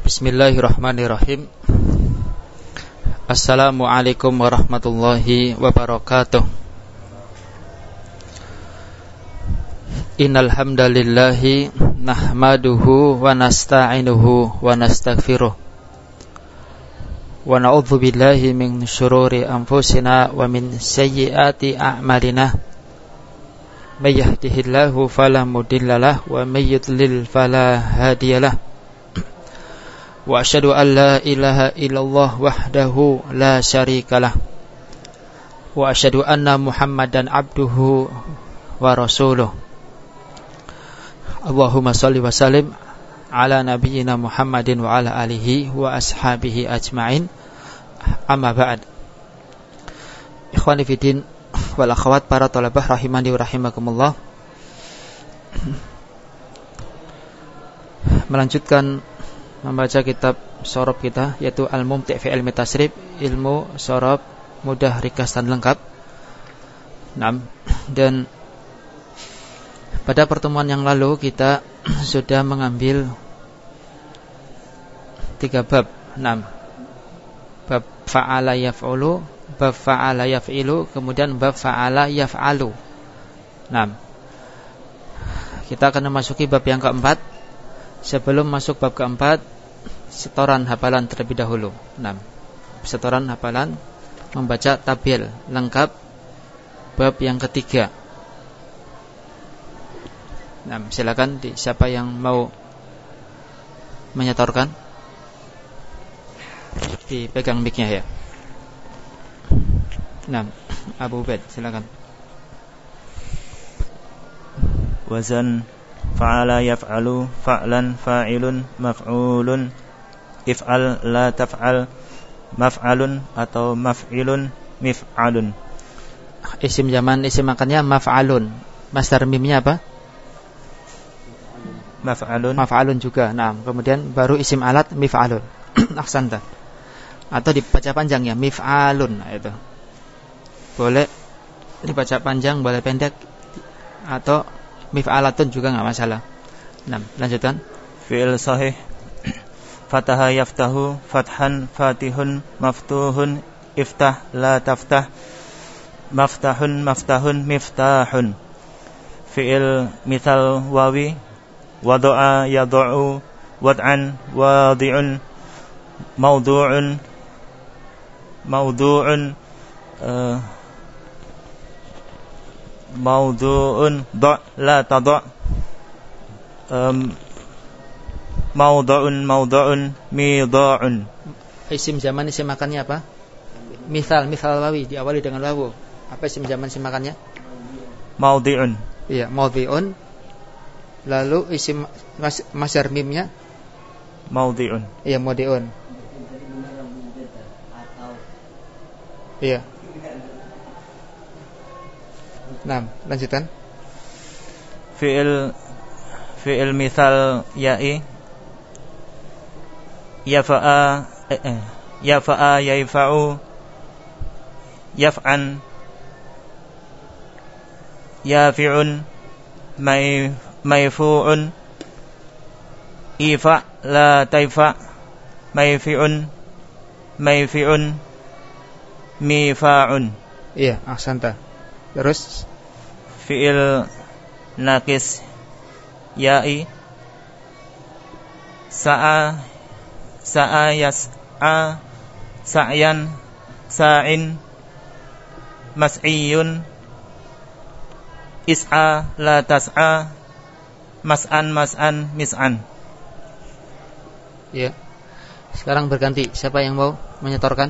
Bismillahirrahmanirrahim. Assalamualaikum warahmatullahi wabarakatuh. Innal hamdalillahi nahmaduhu wa nasta'inuhu wa nastaghfiruh. Wa na'udzu billahi min syururi anfusina wa min sayyiati a'malina. May yahdihillahu fala mudhillalah wa may yudlil fala hadiyalah. Wa asyhadu an la ilaha illallah wahdahu la syarikalah. Wa asyhadu anna Muhammadan abduhu wa rasuluh. Allahumma shalli wa sallim ala nabiyyina Muhammadin wa ala alihi wa ashabihi ajma'in. Amma ba'd. Ikhwani fiddin wal akhwat, para thalabah rahimani wa rahimakumullah. Melanjutkan membaca kitab Shorob kita, yaitu Al-Mumti' fi Ilmi Tasrif, ilmu Shorob mudah, ringkas dan lengkap. Dan pada pertemuan yang lalu kita sudah mengambil 3 bab. Bab fa'ala yaf'ulu, bab fa'ala yaf'ilu, kemudian bab fa'ala yaf'alu. Kita akan memasuki bab yang keempat. Sebelum masuk bab keempat, setoran hafalan terlebih dahulu. Setoran hafalan membaca tabel lengkap bab yang ketiga. Silakan siapa yang mau menyetorkan, dipegang mic-nya ya. Abu Ubaid, silakan. Wazan fa'ala yaf'alu, fa'lan fa'ilun, maf'ulun, if'al la taf'al, maf'alun atau maf'ilun, mif'alun. Isim zaman, isim makannya maf'alun. Masdar mimnya apa? Maf'alun juga. Kemudian baru isim alat mif'alun. Aksanta. Atau dibaca panjang ya, mif'alun. Itu boleh dibaca panjang, boleh pendek, atau mif'alatun juga enggak masalah. Lanjutkan. Fi'il sahih fataha yaftahu, fathan fatihun, maftuhun iftah la taftah, maftahun maftahun miftahun. Fi'il mithal wawi wada'a yada'u, wad'an wadi'un, mawdu'un mawdu'un da' la tada', mawdu'un mida'un. Isim zaman, isim makannya apa? Misal wawi diawali dengan wawu. Apa isim zaman, isim makannya? Mawdi'un. Iya, mawdi'un. Lalu isim masdar mimnya? Mawdi'un. Iya, mawdi'un. Iya. Lanjutkan. Fi'il mithal ya'i yafa'a yaifa'u, yaf'an yafi'un, mayfu'un, ifa' la taifa', mayfi'un mifa'un. Iya, ahsanta. Terus fi'il naqis ya'i sa'a yas'a, sa'yan sa'in, mas'iyun, is'a la tas'a, mas'an mis'an. Iya. Sekarang berganti. Siapa yang mau menyetorkan?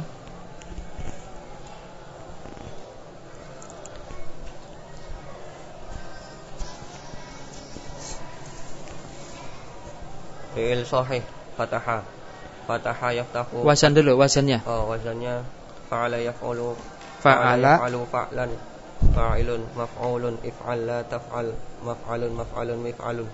Fi'il sahih fataha yaftahu. Wasan dulu, wasannya. Wasannya fa'ala yaf'ulu, fa'ala fa'lan, fa'ilun, maf'ulun, if'al la taf'al, maf'alun mif'alun.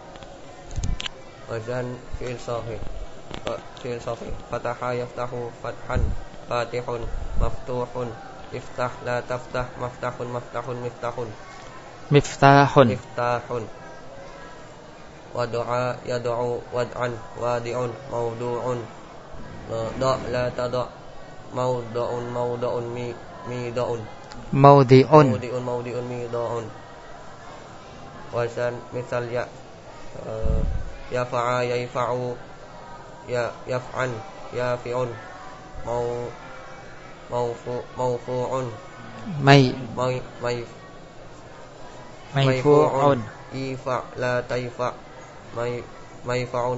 Wazan fi'il sahih fataha yaftahu, fathan fatihun, maftuhun, iftah la taftah, miftahun. wad'a yad'u wad'an wadi'un mawdu'un da' la tada' mawdu'un mida'un Mawdi'un. mawdi'un mida'un. Wasan misal ya yafa'a yafa'u yaf'an yafi'un mawfu'un Mayfu'un. ifa la taifa mayfa'un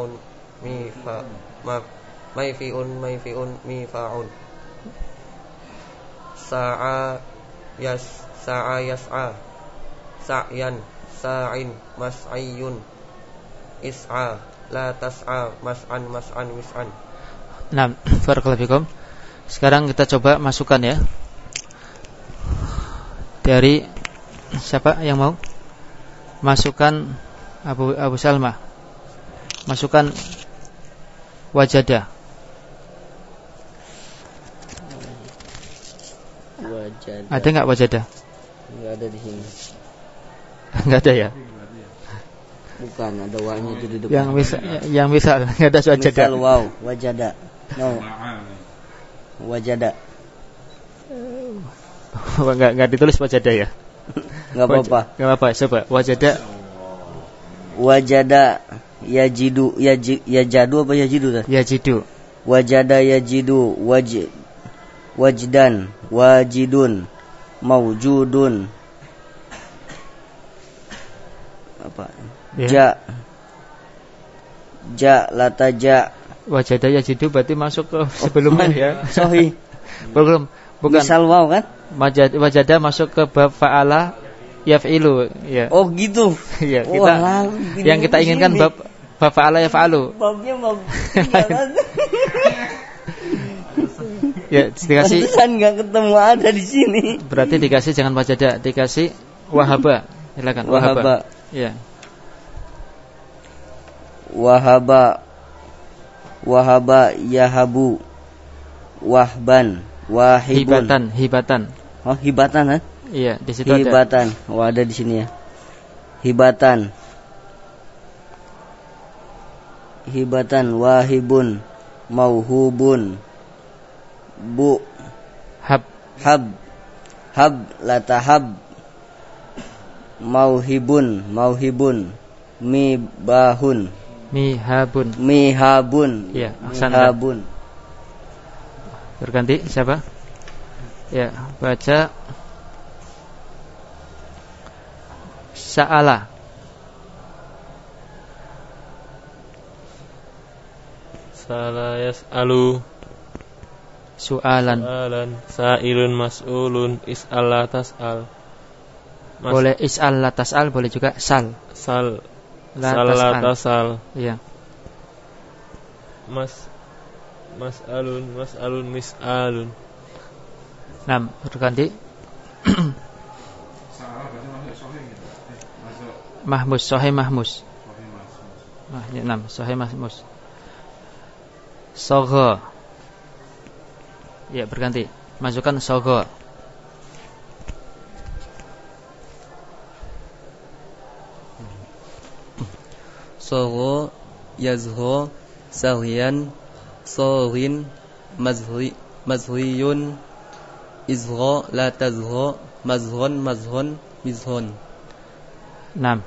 mayfi'un mifa'un. Sa'a yas'a sa'yan sa'in mas'ayyun is'a la tas'a mas'an mis'an. Nah, barakallahu fikum. Sekarang kita coba masukkan ya. Dari siapa yang mau? Masukkan Abu Salma. Masukkan wajada. Ada enggak wajada? Enggak ada di sini. Enggak ada ya? Bukan, ada wawnya itu di depan. Yang misal enggak ada wajada. Misal waw, wajada. No. Wajada. Enggak ditulis wajada ya? Enggak apa-apa. Enggak apa-apa, coba wajada. Wajada yajidu yajadu apa yajidu tah? Yajidu. Wajada yajidu wajdan wajidun mawjudun apa? Ya. Ja lataja. Wajada yajidu berarti masuk ke sebelumnya ya. Sahih. Bukan. Misal waw kan? Wajada masuk ke bab fa'ala yaf'ilu ya. Oh gitu. Iya, kita yang kita inginkan bab fa'ala yaf'alu. Babnya bab. Ya, dikasih Pantesan enggak ketemu ada di sini. Berarti dikasih jangan wajada, dikasih wahaba. Silakan wahaba. Ya. Wahaba yahabu wahban wahibun. Hibatan. Oh, hibatan kan? Iya, di situ hibatan. ada. Oh, ada di sini ya. Hibatan wahibun mauhubun hab la tahab mauhibun mihabun. Iya, mihabun. Berganti siapa? Ya, baca sa'ala. Sa'ala yas'alu Su'alan. Sa'ilun mas'ulun is'al la tas'al. Boleh is'al la tas'al, boleh juga sal la tas'al. Iya. Mas'alun mis'alun. Nah, berganti. Mahmus, sahih mahmus. Sahih mahmus. Sogha. Ya, berganti. Masukkan sogha. Sogha yazho sahyan sawin mazhiyun izgha la tazgha mazhon mizhon. 6.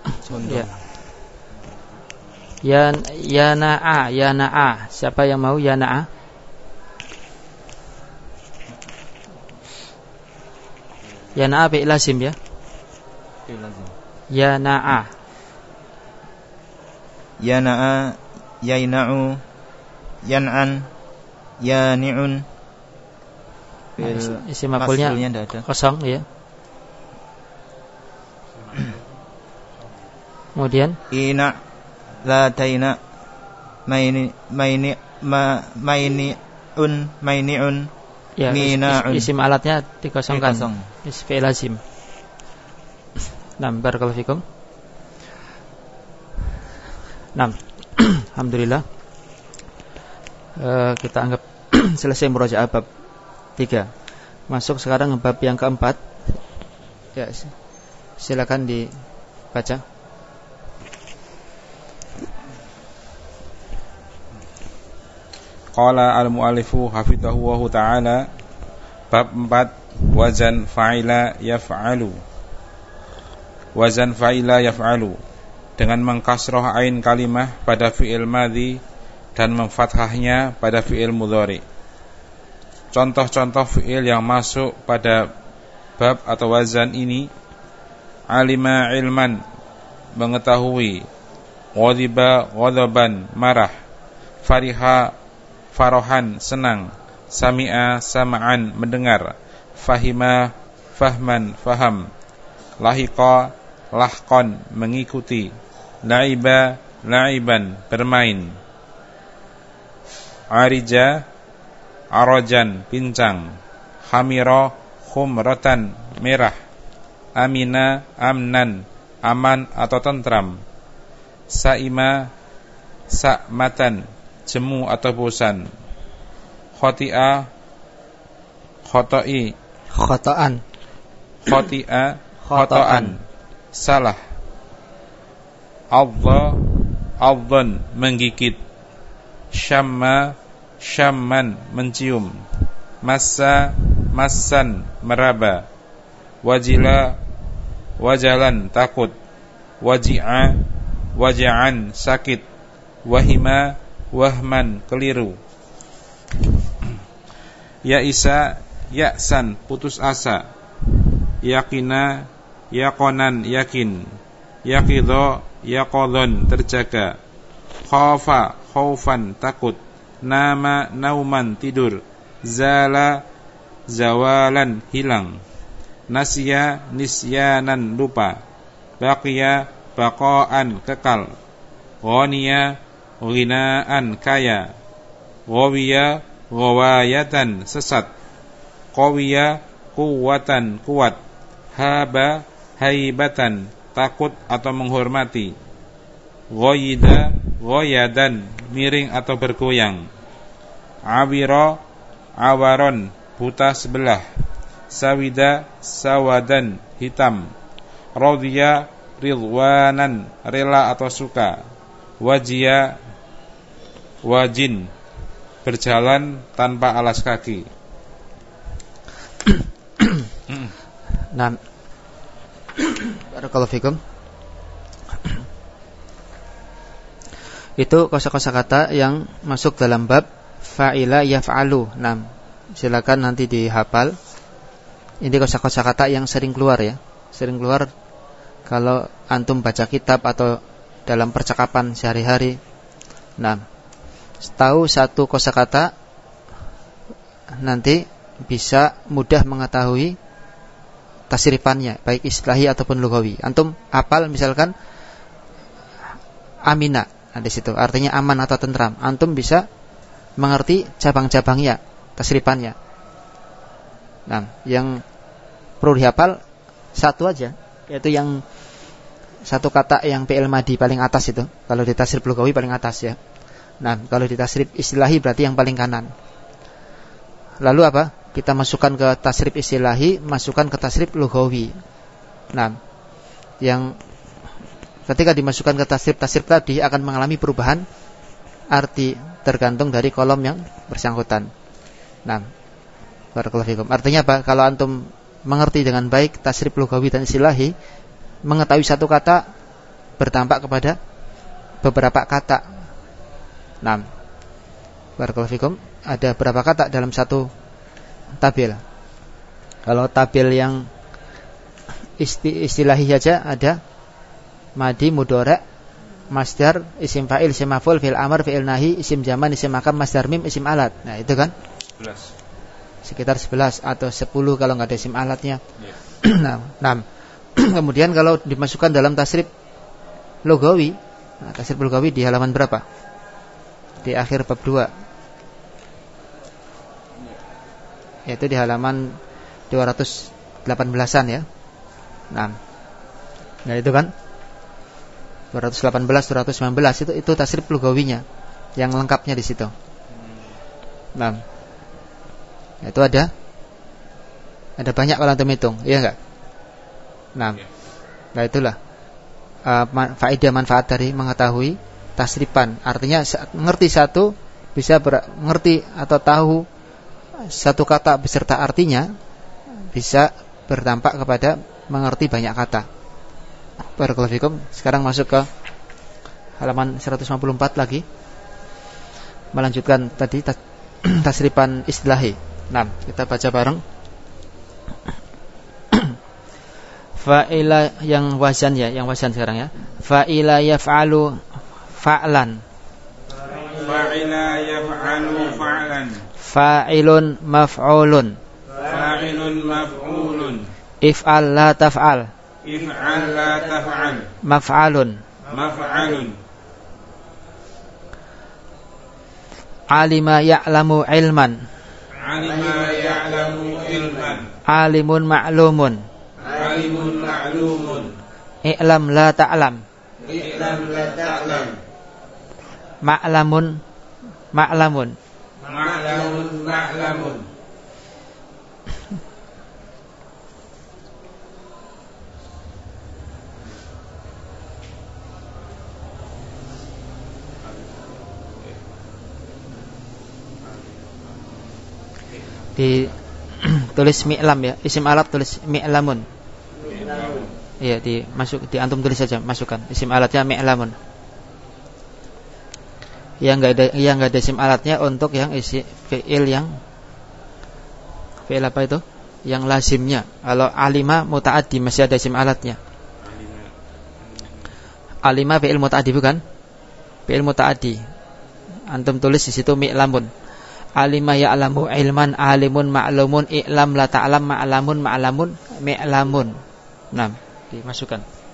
Ya. Yana'a. Siapa yang mau yana'a? Yana'a fi'il lazim ya. Yana'a. Yana'a, yaina'u, yan'an, yani'un. Isim maf'ulnya kosong ya. Kemudian ina, la taina, maini'un, ya, mina'un. isim alatnya dikosongkan. Isim fi'il lazim. Barakallahu fikum. 6. Alhamdulillah. Kita anggap selesai murojaah bab 3. Masuk sekarang bab yang keempat. Ya, silakan dibaca. Qala al-mu'allifu hafidhahu ta'ala. Bab 4, wazan fa'ila yaf'alu. Wazan fa'ila yaf'alu, dengan mengkasroh ain kalimah pada fi'il madhi dan memfathahnya pada fi'il mudhari. Contoh-contoh fi'il yang masuk pada bab atau wazan ini: alima ilman, mengetahui; ghadiba ghadaban, marah; fariha farohan, senang; sami'a sama'an, mendengar; fahima fahman, faham; lahiqa lahqan, mengikuti; la'iba la'iban, bermain; arija arajan, pincang; khamira khumratan, merah; amina amnan, aman atau tentram; sa'ima sa'matan, jemu atau bosan; khoti'a khoto'i, Khotoan. khoti'a khoto'an, salah; adha adhan, menggigit; syamma syamman, mencium; massa massan, meraba; wajila wajalan, takut; waji'a waja'an, sakit; wahima wahman, keliru; ya'isa ya'san, putus asa; yaqina yaqonan, yakin; yaqidho yaqodhon, terjaga; khafa khaufan, takut; nama nauman, tidur; zala zawalan, hilang; nasya nisyanan, lupa; baqiya baqaan, kekal; ghaniya ghinaan, kaya; ghawiya ghawayatan, sesat; qawiya quwwatan, kuat; haba haibatan, takut atau menghormati; ghayida ghayadan, miring atau bergoyang; awira awaron, buta sebelah; sawida sawadan, hitam; radhiya ridwanan, rela atau suka; wajia wajin, berjalan tanpa alas kaki. Nah, barakallahu fikum. Itu kosa-kosa kata yang masuk dalam bab fa'ila yaf'alu. Nah, silakan nanti dihafal. Ini kosa-kosa kata yang sering keluar ya. Sering keluar kalau antum baca kitab atau dalam percakapan sehari-hari. Nah, tahu satu kosakata nanti bisa mudah mengetahui tasrifannya, baik istilahi ataupun lughawi. Antum hafal misalkan amina, nah di situ artinya aman atau tentram. Antum bisa mengerti cabang-cabangnya, tasrifannya. Nah, yang perlu dihafal satu aja, yaitu yang satu kata yang fi'il madi paling atas itu. Kalau di tasrif lughawi paling atas ya. Nah, kalau di tasrif istilahi berarti yang paling kanan. Lalu apa? Kita masukkan ke tasrif istilahi, masukkan ke tasrif lughawi. Nah, yang ketika dimasukkan ke tasrif tadi akan mengalami perubahan arti tergantung dari kolom yang bersangkutan. Nah, barakallahu fikum. Artinya apa? Kalau antum mengerti dengan baik tasrif lughawi dan istilahi, mengetahui satu kata berdampak kepada beberapa kata. Nah, barakallahu fikum. Ada berapa kata dalam satu tabil? Kalau tabil yang istilahi saja ada madi, mudhari', masdar, isim fa'il, isim maf'ul, fi'il amr, fi'il nahi, isim zaman, isim makam, masdar mim, isim alat. Nah, itu kan 11. Sekitar 11 atau 10 kalau enggak ada isim alatnya. Yeah. Nah, kemudian kalau dimasukkan dalam tasrif lughawi, nah, tasrif lughawi di halaman berapa? Di akhir bab 2. Yaitu di halaman 218-an ya. Nah, itu kan 218, 219 itu tasrif lughawinya yang lengkapnya di situ. Nah, itu ada banyak kalau antum hitung, iya enggak? Nah, itulah faedah manfaat dari mengetahui tasrifan. Artinya mengerti satu bisa mengerti atau tahu satu kata beserta artinya, bisa berdampak kepada mengerti banyak kata. Barakallahu fikum. Sekarang masuk ke halaman 154 lagi. Melanjutkan tadi tasrifan istilahi. Nah, kita baca bareng. Fa'ila yang wazan ya, yang wazan sekarang ya. Fa'ila yaf'alu fa'lan. Fa'ila yaf'alu fa'lan. Fa'ilun maf'ulun. Fa'ilun maf'ulun. If'al la taf'al. If'al la taf'al. Maf'alun. Maf'alun. Alima ya'lamu ilman. Alima ya'lamu ilman. Alimun ma'lumun. Alimun ma'lumun. I'lam la ta'lam. I'lam la ta'lam. Ma'lamun ma'lamun. Ma'lamun ma'lamun. Tulis mi'lam ya, isim alat tulis mi'lamun. Iya, di antum tulis saja, masukkan isim alatnya mi'lamun. Yang enggak ada isim alatnya untuk yang isi fi'il fi'il apa itu? Yang lazimnya. Kalau alima muta'addi masih ada isim alatnya. Alima fi'il muta'addi bukan? Fi'il muta'addi. Antum tulis di situ mi'lamun. Alima ya'lamu ilman, alimun ma'lumun, i'lam la ta'lam, ma'lamun ma'lamun, mi'lamun. Nah, dimasukkan.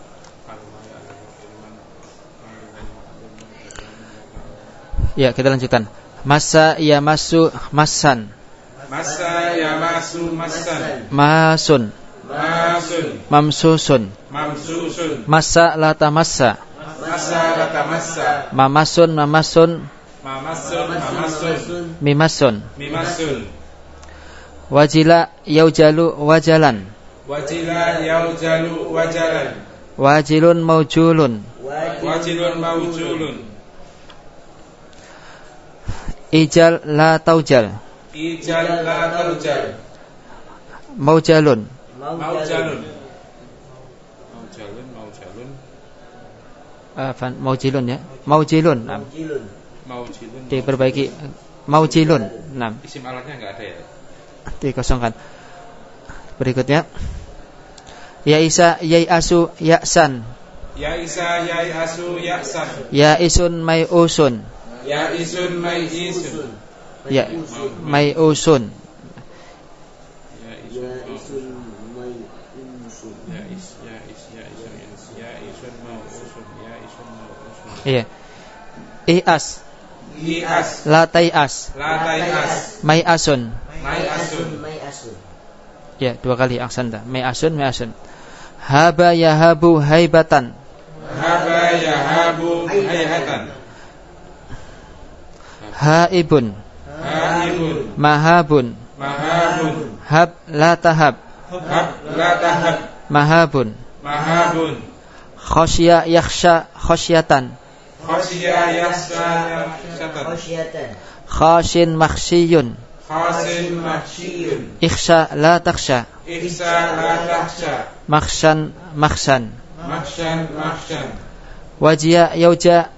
Ya, kita lanjutkan. Masa yamasu massan. Masa yamasu massan. Masun. Masun. Mamsusun. Mamsusun. Masa la tamassa. Masa la tamassa. Mamasun mamasun. Mamasun mamasun. Mimasun. Mimasun. Wajila yaujalu wajalan. Wajila yaujalu wajalan. Wajilun maujulun. Wajilun maujulun. Ijal la taujal. Ijal la taujal. Maujalun. Maujalun. Maujilun ya. Maujilun. Maujilun. Diperbaiki. Maujilun. Nah. Isim alatnya enggak ada ya. Dikosongkan. Berikutnya. Ya Isa yai asu yaksan. Ya Isa yai asu yaksan. Ya isun mai usun. Ya isun mai isun. Ya mai usun. Iya. Ias. Ias. Lataias. Lataias. Mai asun. Mai asun. Ya, dua kali aksanta. Mai asun, mai asun. Haba yahabu haibatan. Haba yahabu haibatan. Haibun. Haibun. Mahabun. Mahabun. Hab la tahab. Hab la tahab. Mahabun. Mahabun. Khosya yakhsha khosyatan. Khosya yakhsha khosyatan. Khashin makhsiyun. Khasin makhsiyun. Ikhsha la takhsha. Ikhsha la takhsha. Makhshan makhshan. Makhshan makhshan. Wajia yauja.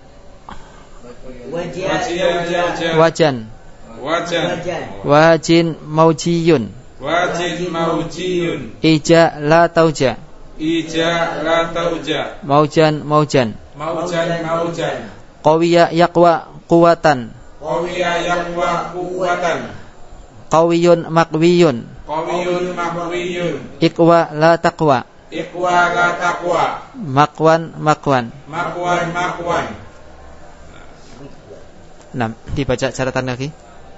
Wajan. Wajan. Wajin maujiyun. Wajin maujiyun. Ija la tauja. Ija la tauja. Maujan maujan. Maujan maujan. Qawiya yaqwa quwatan. Qawiya yaqwa quwatan. Qawiyun maqwiyun. Qawiyun maqwiyun. Iqwa la taqwa. Iqwa la taqwa. Maqwan maqwan. Maqwan maqwan. Nah, dibaca catatan lagi.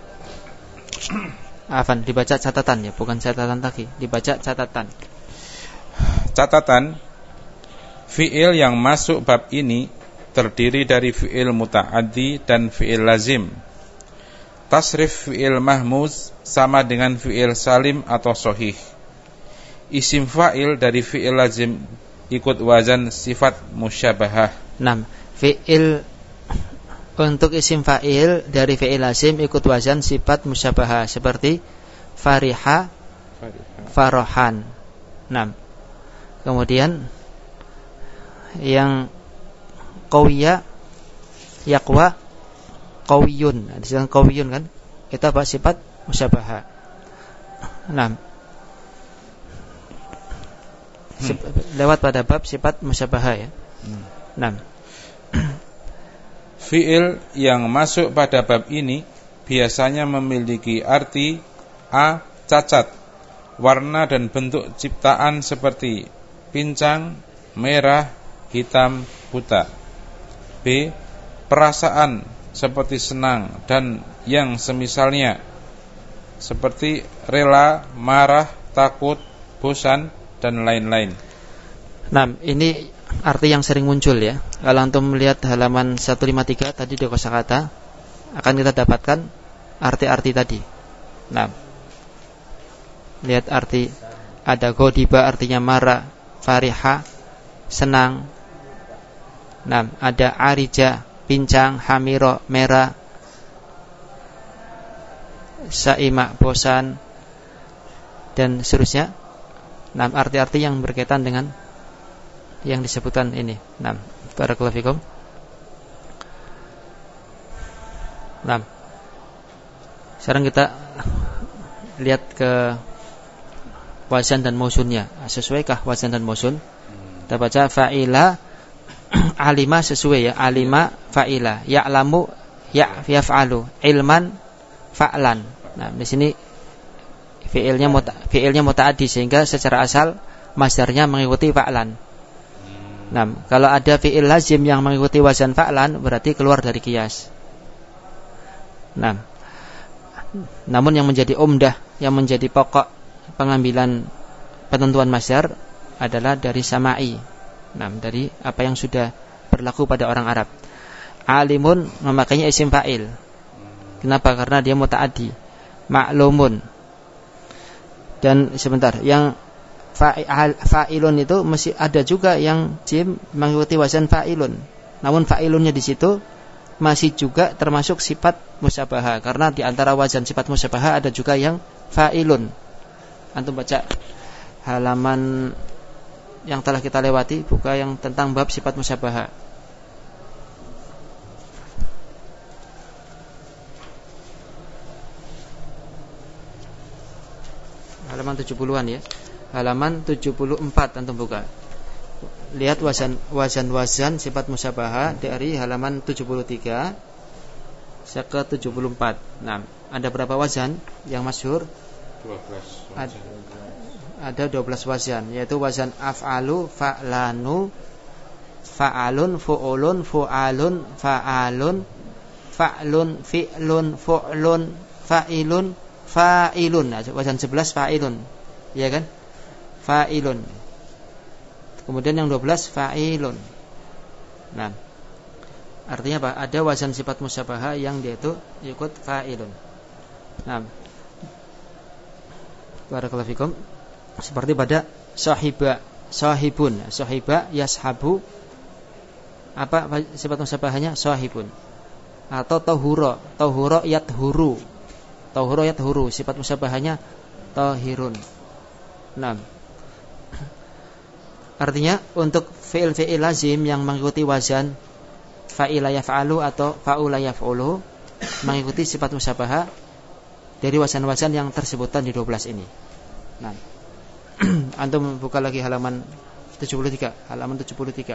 Afan, dibaca catatan ya, bukan catatan lagi. Dibaca catatan. Catatan. Fi'il yang masuk bab ini terdiri dari fi'il muta'addi dan fi'il lazim. Tasrif fi'il mahmuz sama dengan fi'il salim atau sahih. Isim fa'il dari fi'il lazim ikut wazan sifat musyabahah. 6. Fi'il untuk isim fa'il dari fi'il lazim ikut wazan sifat musyabahah seperti fariha, farohan. Nah, kemudian yang qawiya, yaqwa, qawiyun. Disebutkan qawiyun kan? Itu apa? Sifat musyabahah. Nah, lewat pada bab sifat musyabahah ya. Nah, fi'il yang masuk pada bab ini biasanya memiliki arti A. Cacat, warna dan bentuk ciptaan seperti pincang, merah, hitam, buta. B. Perasaan seperti senang dan yang semisalnya seperti rela, marah, takut, bosan dan lain-lain. Nah, ini arti yang sering muncul ya. Kalau antum melihat halaman 153 tadi di kosakata akan kita dapatkan arti-arti tadi. Nah, lihat arti, ada godiba artinya marah, fariha senang. Nah, ada arija pincang, hamiro merah, saima bosan dan seterusnya. Nah, arti-arti yang berkaitan dengan yang disebutkan ini. Nah, barakallahu fikum. Nah, sekarang kita lihat ke wazan dan mausunnya. Sesuaikah wazan dan mausun? Kita baca fa'ila, alima sesuai ya. Alima fa'ila, ya'lamu yaf'alu, ilman fa'lan. Nah, di sini fi'ilnya muta'addi sehingga secara asal masdarnya mengikuti fa'lan. Nah, kalau ada fi'il lazim yang mengikuti wazan fa'lan berarti keluar dari qiyas. Nah, namun yang menjadi umdah, yang menjadi pokok pengambilan penentuan masdar adalah dari sama'i. Nah, dari apa yang sudah berlaku pada orang Arab. Alimun memakainya isim fa'il. Kenapa? Karena dia muta'addi. Ma'lumun. Dan sebentar, yang fa'ilun itu masih ada juga yang jim mengikuti wazan fa'ilun. Namun fa'ilunnya di situ masih juga termasuk sifat musyabahah, karena di antara wazan sifat musyabahah ada juga yang fa'ilun. Antum baca halaman yang telah kita lewati, buka yang tentang bab sifat musyabahah. Halaman 70-an ya. Halaman 74 antum buka. Lihat wazan sifat musyabahah dari halaman 73 ke 74. Nah, ada berapa wazan yang masyhur? 12 wazan. Ada 12 wazan, yaitu wazan af'alu, fa'lanu, fa'alun, fu'ulun, fu'alun, fa'alun, fa'lun, fi'lun, fu'lun, fa'ilun, fa'ilun. Nah, wazan 11 fa'ilun. Iya kan? Fa'ilun. Kemudian yang 12 fa'ilun. Nah, artinya apa? Ada wazan sifat musyabahah yang dia itu ikut fa'ilun. Nah, barakallahu fikum. Seperti pada sahiba, sahibun, sahiba yashabu. Apa sifat musyabahahnya? Sahibun. Atau tahura, tahura yathuru. Tahura yathuru, sifat musyabahahnya tahirun. Nah, artinya untuk fi'il lazim yang mengikuti wazan fa'ila yaf'alu atau fa'ula yaf'ulu mengikuti sifat musyabahah dari wazan-wazan yang tersebutkan di 12 ini. Nah, antum buka lagi halaman 73. Halaman 73.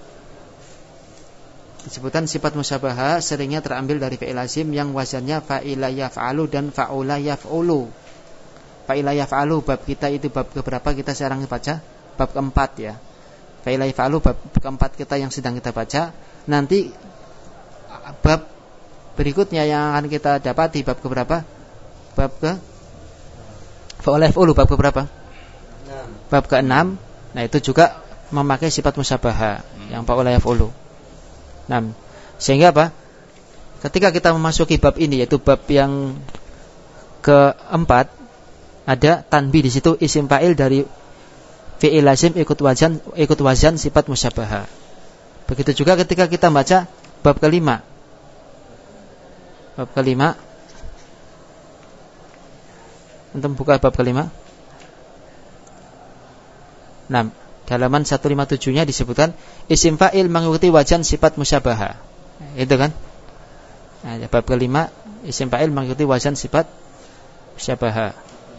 Disebutkan sifat musyabahah seringnya terambil dari fi'il lazim yang wazannya fa'ila yaf'alu dan fa'ula yaf'ulu. Fa'ila yaf'alu bab kita itu bab keberapa kita sekarang baca? Bab keempat ya. Fa'ila yaf'alu bab keempat kita yang sedang kita baca. Nanti bab berikutnya yang akan kita dapati bab keberapa? Bab ke fa'ula yaf'ulu bab keberapa? Bab ke-6. Nah, itu juga memakai sifat musyabahah yang fa'ula yaf'ulu. Nah, sehingga apa? Ketika kita memasuki bab ini, yaitu bab yang keempat, ada tanbih di situ isim fa'il dari fi'il lazim ikut wazan sifat musyabahah. Begitu juga ketika kita baca bab kelima, Bab kelima. Antum buka bab kelima. Nah, halaman 157-nya disebutkan isim fa'il mengikuti wajan sifat musyabahah. Itu kan? Nah, bab kelima isim fa'il mengikuti wajan sifat musyabahah.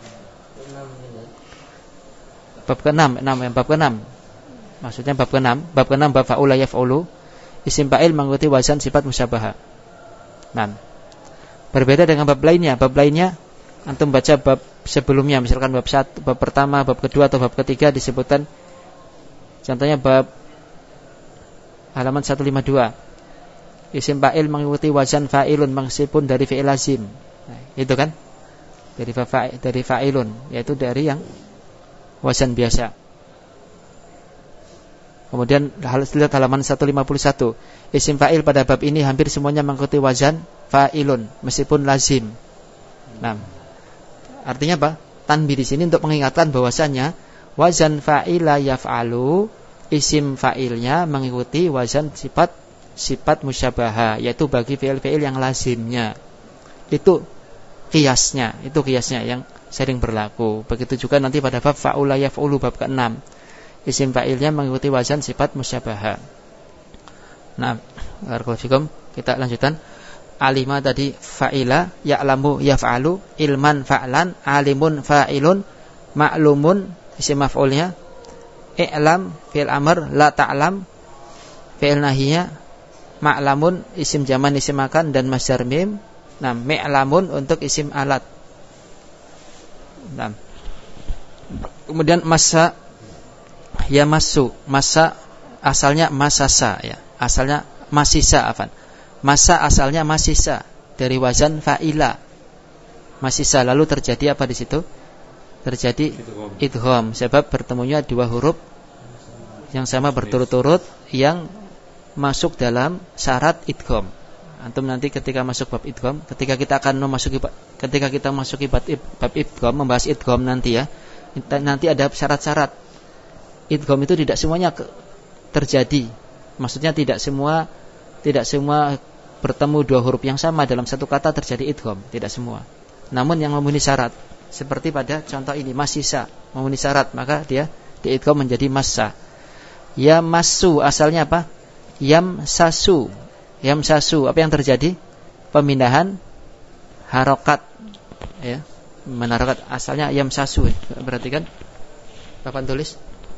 Bab ke-6. Maksudnya bab ke-6, bab fa'ula yaf'ulu, isim fa'il mengikuti wajan sifat musyabahah. Nah, berbeda dengan bab lainnya. Bab lainnya antum baca bab sebelumnya, misalkan bab 1, bab pertama, bab kedua atau bab ketiga disebutkan. Contohnya bab halaman 152. Isim fa'il mengikuti wazan fa'ilun meskipun dari fi'il lazim. Nah, itu kan? Dari fa'ilun, yaitu dari yang wazan biasa. Kemudian lihat halaman 151. Isim fa'il pada bab ini hampir semuanya mengikuti wazan fa'ilun meskipun lazim. Nah, artinya apa? Tanbih di sini untuk mengingatkan bahwasanya wazan fa'ila yaf'alu, isim fa'ilnya mengikuti wazan sifat musyabahah, yaitu bagi fi'il-fi'il yang lazimnya. Itu kiasnya yang sering berlaku. Begitu juga nanti pada bab fa'ula yaf'ulu bab ke-6. Isim fa'ilnya mengikuti wazan sifat musyabahah. Nah, barakallahu kita lanjutkan. Alima tadi fa'ila, ya'lamu yaf'alu, ilman fa'lan, alimun fa'ilun, ma'lumun isim maf'ulnya, i'lam fi'il amr, la ta'lam fi'il nahiynya, ma'lamun isim zaman isim makan dan masdar mim. Nah, mi'lamun untuk isim alat. Nah, kemudian masa yamassu, masa asalnya masasa ya, asalnya masisa afan. Masa asalnya masisa dari wazan fa'ila. Masisa, lalu terjadi apa di situ? Terjadi idgham, sebab bertemunya dua huruf yang sama berturut-turut yang masuk dalam syarat idgham. Antum nanti ketika masuk bab idgham, ketika kita masuki bab idgham, membahas idgham nanti ya. Nanti ada syarat-syarat. Idgham itu tidak semuanya terjadi. Maksudnya tidak semua bertemu dua huruf yang sama dalam satu kata terjadi idgham, tidak semua. Namun yang memenuhi syarat, seperti pada contoh ini masisa, memenuhi syarat, maka dia diidgham menjadi massa. Yamassu asalnya apa? Yamsasu. Yamsasu, apa yang terjadi? Pemindahan harokat ya. Menarokat asalnya yamsasu. Berarti kan papan tulis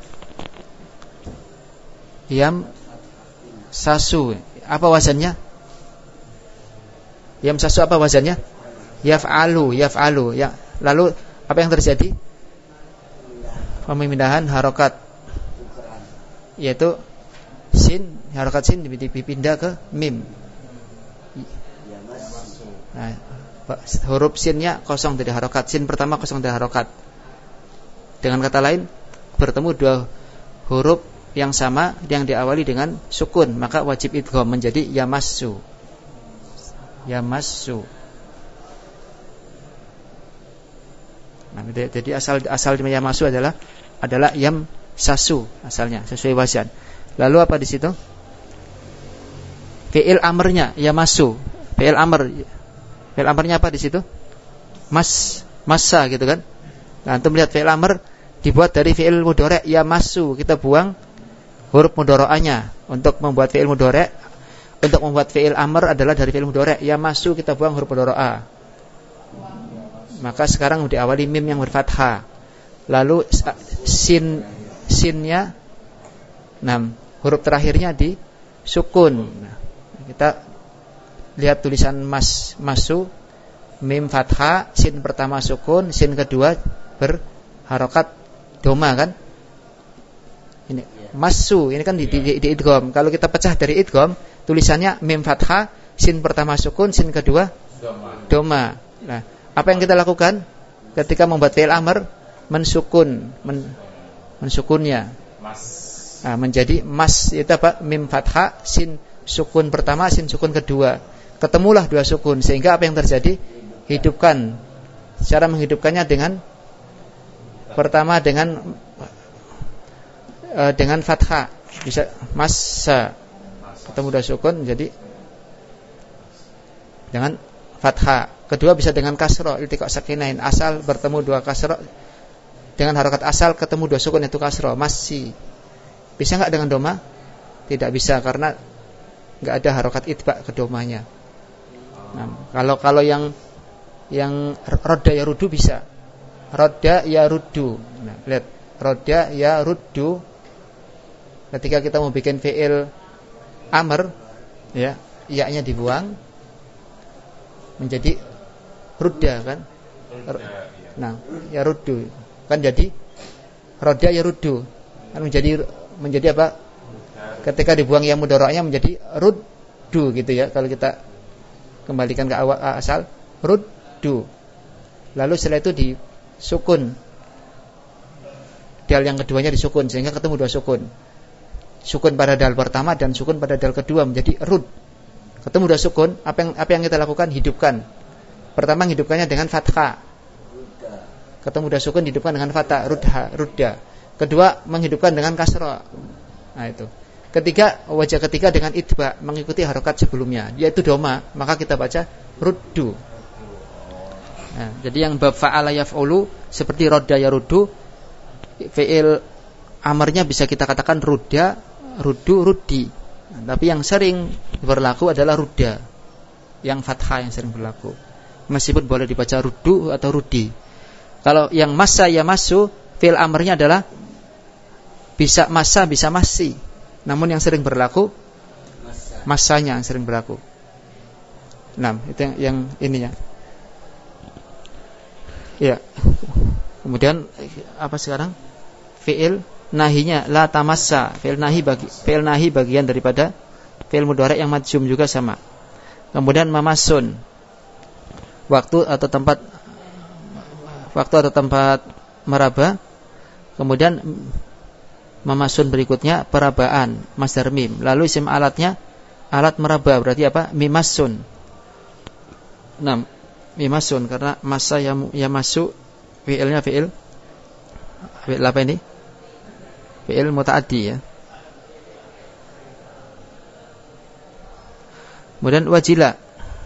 yamsasu. Apa wazannya? Yamsasu apa wazannya? Yaf'alu ya. Lalu apa yang terjadi? Pemindahan harokat, yaitu sin, harokat sin dipindah ke mim. Nah, huruf sinnya kosong dari harokat. Sin pertama kosong dari harokat. Dengan kata lain, bertemu dua huruf yang sama yang diawali dengan sukun, maka wajib idgham menjadi yamassu. Yamassu. Nah, jadi asal yamassu adalah yamsasu asalnya, sesuai wazan. Lalu apa di situ? Fi'il amrnya yamassu. Fi'il amrnya apa di situ? Massa gitu kan? Nah, antum lihat fi'il amr dibuat dari fi'il mudhari' yamassu. Kita buang huruf mudhari'anya untuk membuat fi'il mudhari'. Untuk membuat fi'il amr adalah dari fi'il mudhari'. Yamassu kita buang huruf mudhari'ah. Maka sekarang diawali mim yang berfathah. Lalu sinnya, huruf terakhirnya di sukun. Nah, kita lihat tulisan masu, mim fathah, sin pertama sukun, sin kedua berharokat doma kan? Ini masu, ini kan di idgham. Kalau kita pecah dari idgham, tulisannya mim fathah, sin pertama sukun, sin kedua doma. Nah, apa yang kita lakukan ketika membuat fi'il amr? Mensukunnya. Nah, menjadi mas, itu apa? Mim fathah, sin sukun pertama, sin sukun kedua. Ketemulah dua sukun, sehingga apa yang terjadi? Hidupkan. Cara menghidupkannya dengan pertama dengan fathah, bisa massa, ketemu dua sukun, jadi dengan fathah. Kedua bisa dengan kasroh, iltiqa sakinain, asal bertemu dua kasroh, dengan harokat asal ketemu dua sukun itu kasroh, masih. Bisa enggak dengan doma? Tidak bisa, karena enggak ada harokat itba ke domanya. Nah, kalau yang rodda ya rudu bisa. Rodda ya rudu. Nah, lihat, rodda ya rudu. Ketika kita mau bikin fi'il amr, ya, ya-nya dibuang menjadi rudda kan? Nah, ya rudu kan jadi rodda ya rudu. Kan menjadi apa? Ketika dibuang ya mudhara'nya menjadi ruddu gitu ya. Kalau kita kembalikan ke awal asal ruddu. Lalu setelah itu disukun. Dal yang keduanya disukun sehingga ketemu dua sukun. Sukun pada dal pertama dan sukun pada dal kedua menjadi rud. Ketemu dua sukun, apa yang kita lakukan? Hidupkan. Pertama hidupkannya dengan fathah. Ketemu dua sukun hidupkan dengan fathah, rudda. Kedua menghidupkan dengan kasrah. Nah itu. Wajah ketiga dengan itba, mengikuti harokat sebelumnya, yaitu doma, maka kita baca ruddu. Nah, jadi yang bab fa'ala yaf'ulu seperti rodda ya ruddu, fi'il amarnya bisa kita katakan rudda, ruddu, ruddi. Nah, tapi yang sering berlaku adalah rudda, yang fathah yang sering berlaku. Meskipun boleh dibaca ruddu atau ruddi. Kalau yang massa ya masu, fi'il amarnya adalah bisa massa bisa masih. Namun yang sering berlaku masanya yang sering berlaku. Nah, itu yang ini ya. Ya. Kemudian apa sekarang? Fi'il nahinya la tamassa. Fi'il nahi bagian daripada fi'il mudhari' yang majzum juga sama. Kemudian mamasun. Waktu atau tempat meraba. Kemudian mamasun berikutnya perabaan, masdar mim. Lalu isim alatnya alat meraba, berarti apa? Mimasun. Nah, mimasun karena masa yang masuk fi'ilnya fi'il apa ini? Fi'il muta'addi ya. Kemudian wajila.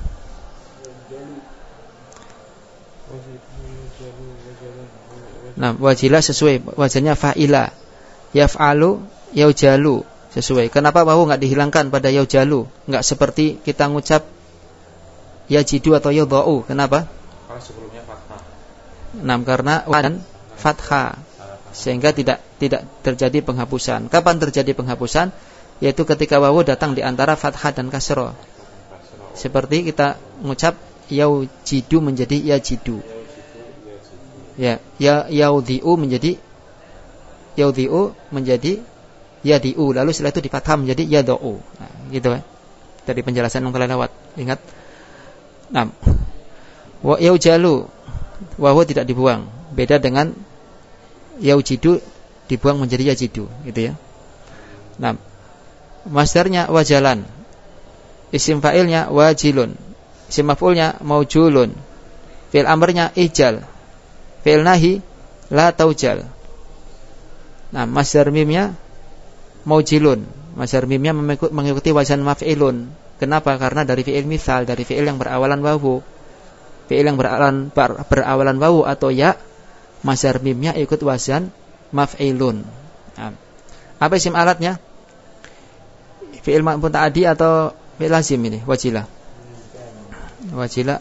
Nah, wajila sesuai wazannya fa'ila. Yaf'alu, yaujalu sesuai. Kenapa wawu enggak dihilangkan pada yaujalu? Enggak seperti kita ngucap yajidu atau yadha'u. Kenapa? Karena sebelumnya fathah. Nah, karena dan fathah sehingga tidak terjadi penghapusan. Kapan terjadi penghapusan? Yaitu ketika wawu datang di antara fathah dan kasrah. Seperti kita ngucap yaujidu menjadi yajidu. Ya, yaudhi'u menjadi yaudhi'u menjadi yadi'u. Lalu setelah itu di fathah menjadi yad'u. Nah, gitu ya. Dari penjelasan yang telah lewat. Ingat. Nah, wa yaujalu wawu tidak dibuang. Beda dengan yaujidu dibuang menjadi yajidu, gitu ya. Nah, masdarnya wajalan. Isim fa'ilnya wajilun. Isim maf'ulnya maujulun. Fi'il amrnya ijal. Fi'il nahi la taujal. Nah, masdar mimnya maujilun. Masdar mimnya mengikuti wazan maf'ilun. Kenapa? Karena dari fi'il misal, dari fi'il yang berawalan wawu. Fi'il yang berawalan wawu atau ya, masdar mimnya ikut wazan maf'ilun. Nah, apa isim alatnya? Fi'il muta'addi atau fi'il lazim ini? Wajilah. Wajilah.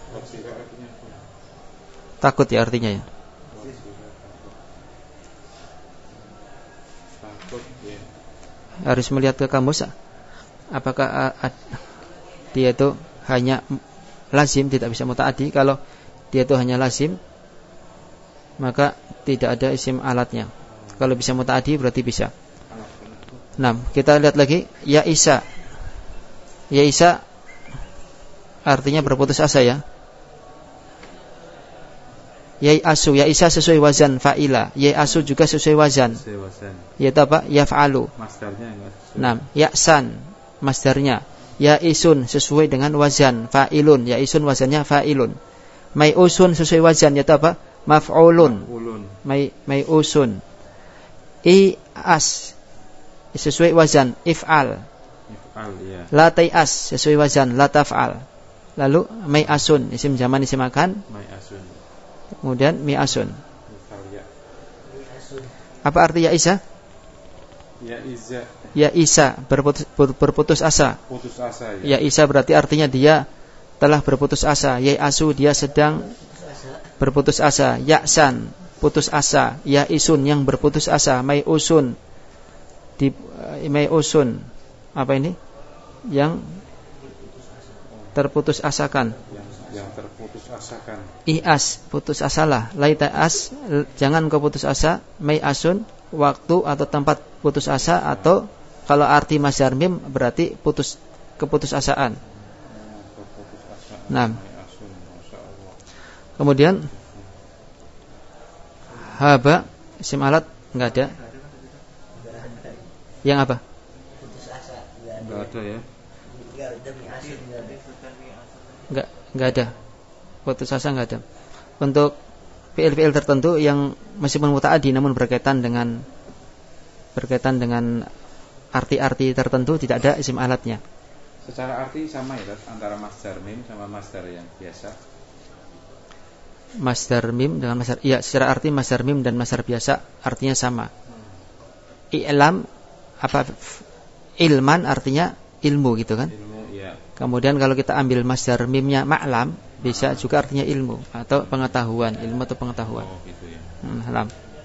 Takut ya artinya ya. Harus melihat ke kamus. Apakah dia itu hanya lazim, tidak bisa muta'addi? Kalau dia itu hanya lazim, maka tidak ada isim alatnya. Kalau bisa muta'addi berarti bisa. Nah, kita lihat lagi. Ya Isa. Ya Isa artinya berputus asa ya. Ya asu, ya Isa sesuai wazan fa'ila. Ya asu juga sesuai wazan. Yaitu apa? Yaf'alu. Masdarnya enggak sesuai. Nah, ya'san masdarnya. Ya isun sesuai dengan wazan fa'ilun. Ya isun wazannya fa'ilun. Mai usun sesuai wazan yaitu apa? Maf'ulun. Mai usun. I as sesuai wazan if'al. Ya. La tai'as sesuai wazan la taf'al. Lalu mai'asun, isim zaman isim makan. Mai'asun. Kemudian mi'asun. Mufarya. Apa arti ya Isa? Ya Iza. Ya Isa, berputus asa. Putus asa ya. Ya Isa berarti artinya dia telah berputus asa. Ya Asu, dia sedang berputus asa. Ya'san, putus asa. Ya Isun, yang berputus asa. Mai'usun, mai'usun, apa ini? Yang terputus asakan. Yang terputus asakan. I'as, putus asalah. Laita as, jangan kau putus asa. Mai'asun, waktu atau tempat putus asa, atau kalau arti masdar mim berarti keputus asaan. Nah, kemudian haba isim alat enggak ada. Yang apa? Enggak ada ya. Enggak ada. Putus asa enggak ada. Untuk fiil-fiil tertentu yang meskipun muta'addi namun berkaitan dengan arti-arti tertentu tidak ada isim alatnya. Secara arti sama ya antara masdar mim sama masdar yang biasa. Masdar mim dengan masdar, iya, secara arti masdar mim dan masdar biasa artinya sama. I'lam, apa, ilman artinya ilmu gitu kan. Ilmu, ya. Kemudian kalau kita ambil masdar mimnya ma'lam, bisa juga artinya ilmu atau pengetahuan, ilmu atau pengetahuan. Oh gitu ya. Alam.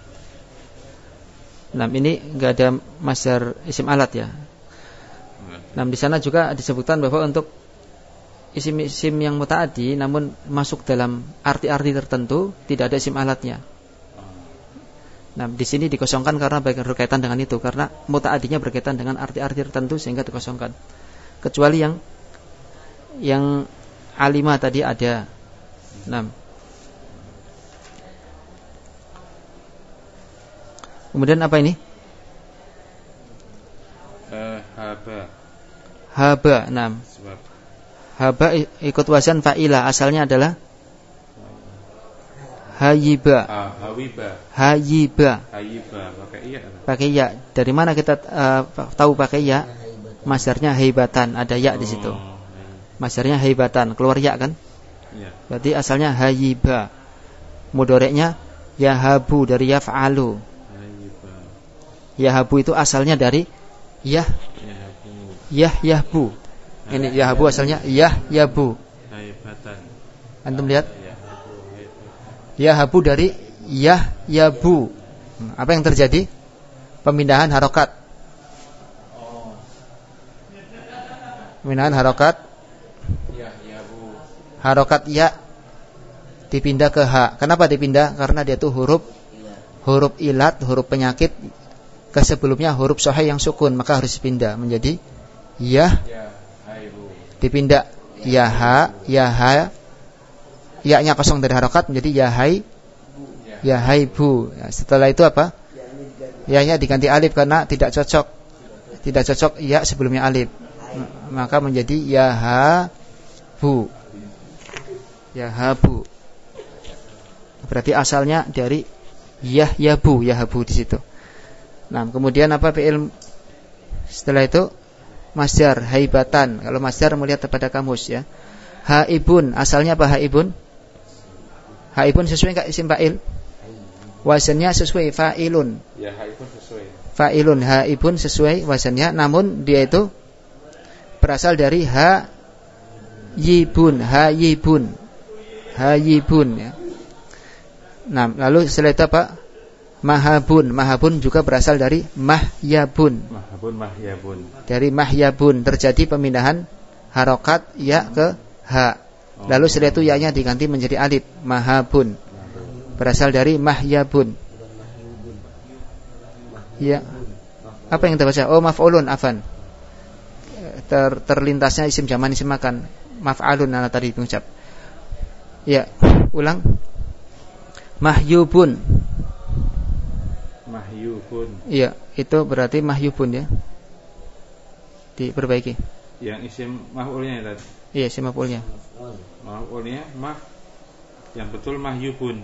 Nah, ini enggak ada masdar isim alat ya. Nah, di sana juga disebutkan bahwa untuk isim-isim yang muta'addi namun masuk dalam arti-arti tertentu tidak ada isim alatnya. Nah, di sini dikosongkan karena berkaitan dengan itu, karena muta'addinya berkaitan dengan arti-arti tertentu sehingga dikosongkan. Kecuali yang alima tadi ada. Nah, kemudian apa ini? Haba. Nah, haba ikut wazan fa'ila, asalnya adalah hayiba. Hayiba. Pakai ya. Dari mana kita tahu pakai ya? Masdarnya haibatan, ada ya di situ. Masdarnya haibatan, keluar ya kan? Berarti asalnya hayiba. Mudhoreknya yahabu, dari yaf'alu. Yahabu itu asalnya dari yahbu. Ini yahabu asalnya yahbu. Antum lihat? Yahabu dari yahbu. Apa yang terjadi? Pemindahan harokat. Pemindahan harokat. Harokat ya dipindah ke ha. Kenapa dipindah? Karena dia itu huruf ilat, huruf penyakit. Sebelumnya huruf sahih yang sukun, maka harus dipindah menjadi dipindah yaha, ya-nya kosong dari harokat menjadi yahaibu. Ya, setelah itu apa? Ya-nya diganti alif karena tidak cocok ya sebelumnya alif, maka menjadi yahabu. Berarti asalnya dari yahabu di situ. Nah, kemudian apa fi'il setelah itu? Masdar haibatan. Kalau masdar melihat pada kamus ya. Haibun, asalnya apa haibun? Haibun sesuai enggak isim fa'il? Wazannya sesuai fa'ilun. Ya, haibun sesuai. Fa'ilun, haibun sesuai wazannya, namun dia itu berasal dari hayibun ya. Nah, lalu setelah itu apa? Mahabun juga berasal dari mahyabun. Dari mahyabun terjadi pemindahan harokat ya ke ha. Lalu setelah itu ya-nya diganti menjadi alif. Mahabun berasal dari mahyabun. Ya. Apa yang kita baca? Oh, maf'ulun, afan. Terlintasnya isim zaman isim makan. Maf'alun tadi diucap. Ya, ulang. Mahyubun. Iya, itu berarti mahyubun ya. Diperbaiki. Yang isim maf'ulnya ya tadi. Iya, isim maf'ulnya. Maf'ulnya yang betul mahyubun.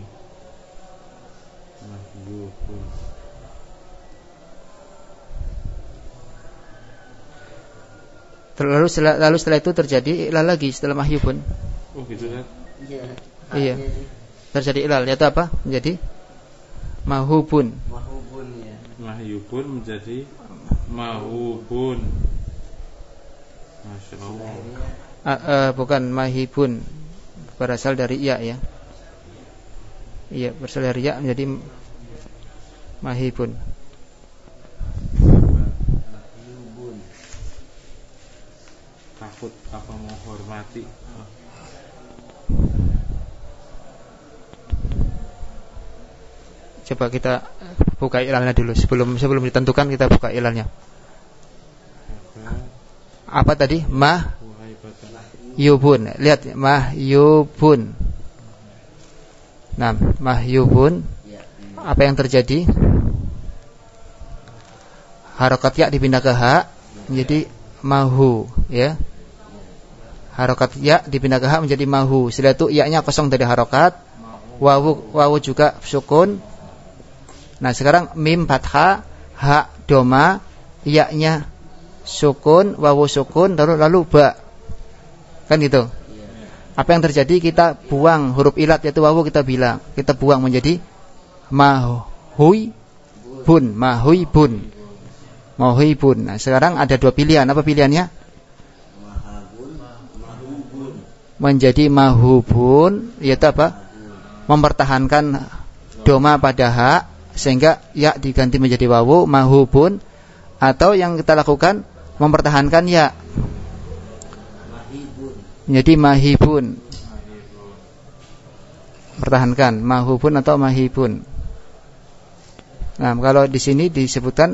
Lalu setelah itu terjadi ilal lagi setelah mahyubun. Oh gitu kan? Iya. Terjadi ilal, yaitu apa? Menjadi mahubun. Mahyubun menjadi mahubun. Masya Allah. Bukan mahibun, berasal dari ya. Iya, berasal dari ya menjadi mahibun. Takut apa menghormati. Coba kita buka ilalnya dulu sebelum ditentukan, kita buka ilalnya. Apa tadi? Mahyubun. Lihat, mahyubun. Nah, mahyubun. Apa yang terjadi? Harokat ya dipindah ke ha menjadi mahu, ya. Harokat ya dipindah ke ha menjadi mahu. Setelah itu ya-nya kosong dari harokat. Wawu juga sukun. Nah, sekarang mim fathah, ha doma, ya-nya sukun, wawu sukun, lalu ba. Kan gitu. Apa yang terjadi? Kita buang huruf ilat yaitu wawu, kita buang menjadi mahuibun. Nah, sekarang ada dua pilihan. Apa pilihannya? Menjadi mahubun, yaitu apa? Mempertahankan doma pada ha sehingga ya diganti menjadi wawu, mahubun. Atau yang kita lakukan mempertahankan ya menjadi mahibun. Pertahankan mahubun atau mahibun. Nah, kalau di sini disebutkan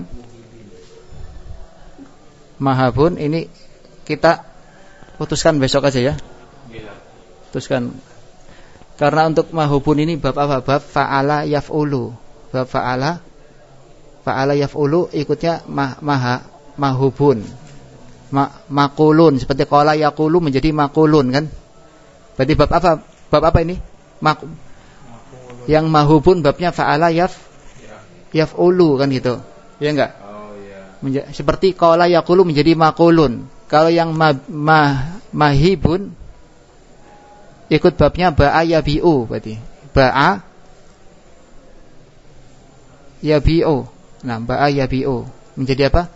mahabun, ini kita putuskan besok aja ya. Putuskan. Karena untuk mahubun ini bab apa? Bab fa'ala yaf'ulu. Bab fa'ala yaf'ulu ikutnya mahubun. Makulun, seperti qala yaqulu menjadi makulun kan? Berarti bab apa? Bab apa ini? Yang mahubun babnya fa'ala yaf'ulu kan gitu. Ya enggak? Seperti qala yaqulu menjadi makulun. Kalau yang mahibun ikut babnya ba'a yabi'u, berarti ba'a yabi'u. Nah, ba'a yabi'u menjadi apa?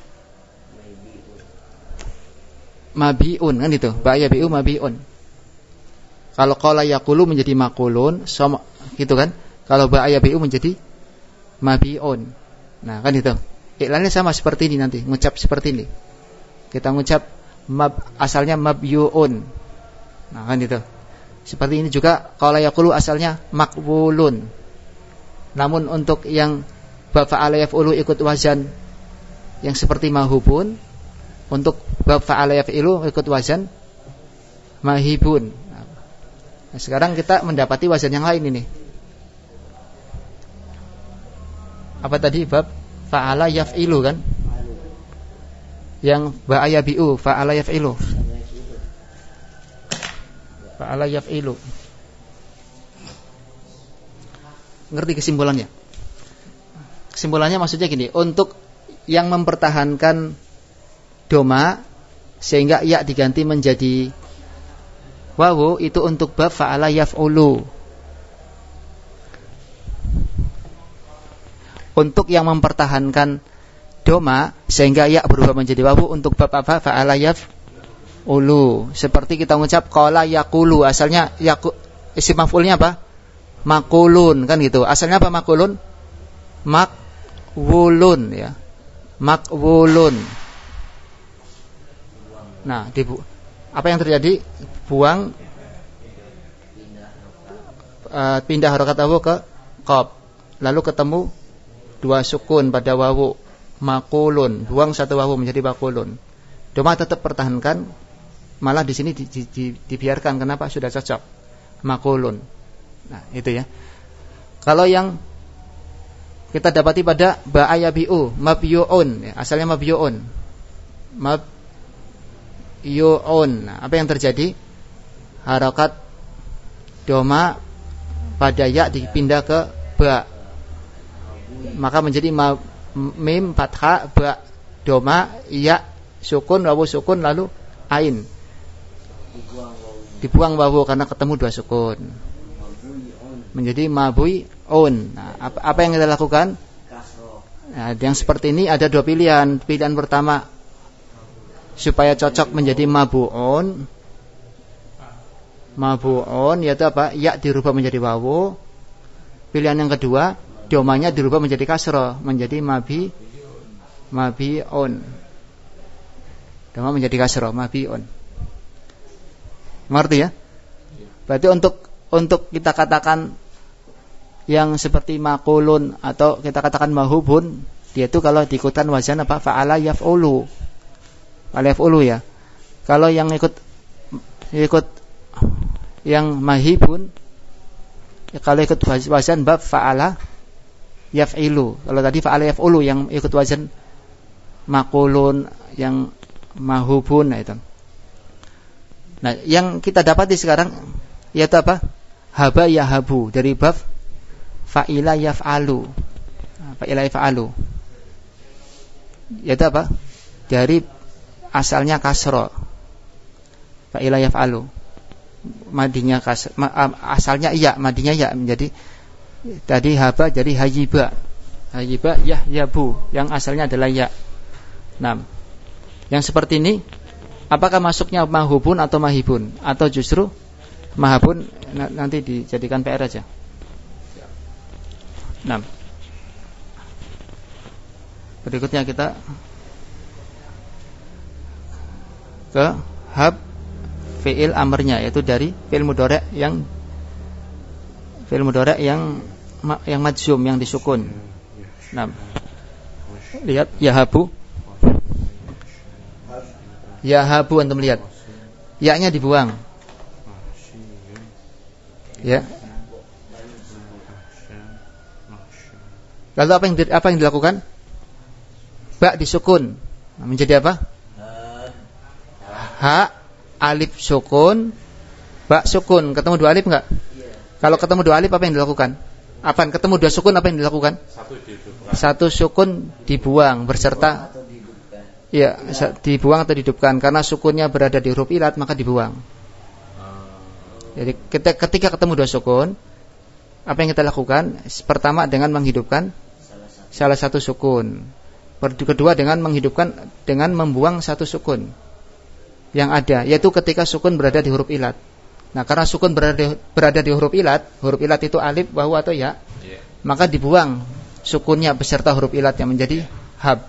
Mabi'un kan itu. Ba'a yabi'u mabi'un. Kalau qala yaqulu menjadi makulun, gitu kan? Kalau ba'a yabi'u menjadi mabi'un. Nah, kan itu. Iklannya sama seperti ini nanti, ngucap seperti ini. Kita ngucap asalnya mabyu'un. Nah, kan itu. Seperti ini juga qala yaqulu asalnya maqbulun. Namun untuk yang bab fa'ala yaf'ulu ikut wazan yang seperti mahubun, untuk bab fa'ala yaf'ilu ikut wazan mahibun. Nah, sekarang kita mendapati wazan yang lain ini. Apa tadi? Bab fa'ala yaf'ilu kan? Yang ba'aya bi'u, fa'ala yaf'ilu. Fa'ala yaf'ilu. Ngerti kesimpulannya? Kesimpulannya maksudnya gini, untuk yang mempertahankan doma sehingga ya diganti menjadi wawu, itu untuk bab fa'ala yaf'ulu. Untuk yang mempertahankan doma sehingga ya berubah menjadi wawu, untuk bab apa? Fa'ala yaf'ulu. Seperti kita mengucap qala yaqulu, asalnya isim maf'ulnya apa? Makulun kan gitu. Asalnya apa makulun? Makwulun ya. Makwulun. Nah, apa yang terjadi? Buang pindah harokat wawu ke qaf. Lalu ketemu dua sukun pada wawu, makulun. Buang satu wawu menjadi makulun. Doma tetap pertahankan, malah di sini dibiarkan. Kenapa? Sudah cocok. Makulun. Nah, itu ya. Kalau yang kita dapati pada ba'aya bi'u, mabyu'un ya, asalnya mabyu'un. Mabyu'un. Nah, apa yang terjadi? Harokat doma pada ya dipindah ke ba. Maka menjadi mim fathah, ba doma, ya sukun, wawu sukun, lalu ain. Dibuang wawu karena ketemu dua sukun. Menjadi mabui'un. Nah, apa yang kita lakukan? Nah, yang seperti ini ada dua pilihan. Pilihan pertama, supaya cocok menjadi mabu'un. Mabu'un yaitu apa? Ya dirubah menjadi wawu. Pilihan yang kedua, domanya dirubah menjadi kasroh, menjadi mabi'un. Doma menjadi kasroh, mabi'un. Ngerti ya? Berarti untuk kita katakan yang seperti makulun atau kita katakan mahubun, dia itu kalau diikutkan wazan apa? Fa'ala yaf'ulu. Fa'ala yaf'ulu ya. Kalau yang ikut yang mahibun, ya kalau ikut wazan bab fa'ala yaf'ilu. Kalau tadi fa'ala yaf'ulu yang ikut wazan makulun, yang mahubun, nah itu. Nah, yang kita dapati sekarang yaitu apa? Haba yahabu dari bab fa'ila yaf'alu. Fa'ila yaf'alu. Yaitu apa? Dari asalnya kasra. Fa'ila yaf'alu. Madinya asalnya iya, madinya ya menjadi tadi haba jadi hayiba. Hayiba yahyabu yang asalnya adalah ya. Nah, yang seperti ini apakah masuknya mahubun atau mahibun atau justru mahabun? Nanti dijadikan PR aja. Nah, berikutnya kita ke hab fi'il amrnya, yaitu dari fi'il mudhari' yang majzum, yang disukun. Nah, lihat yahabu. Yahabu antum lihat. Ya-nya dibuang. Ya. Lalu apa yang dilakukan? Ba disukun. Menjadi apa? Ha alif sukun, ba sukun. Ketemu dua alif enggak? Kalau ketemu dua alif apa yang dilakukan? Apa ketemu dua sukun apa yang dilakukan? Satu sukun dibuang berserta ya, dibuang atau dihidupkan karena sukunnya berada di huruf ilat maka dibuang. Jadi ketika ketemu dua sukun, apa yang kita lakukan? Pertama dengan menghidupkan salah satu sukun. Kedua dengan menghidupkan dengan membuang satu sukun yang ada, yaitu ketika sukun berada di huruf ilat. Nah, karena sukun berada di huruf ilat itu alif, wawu atau ya, maka dibuang sukunnya beserta huruf ilat yang menjadi hab.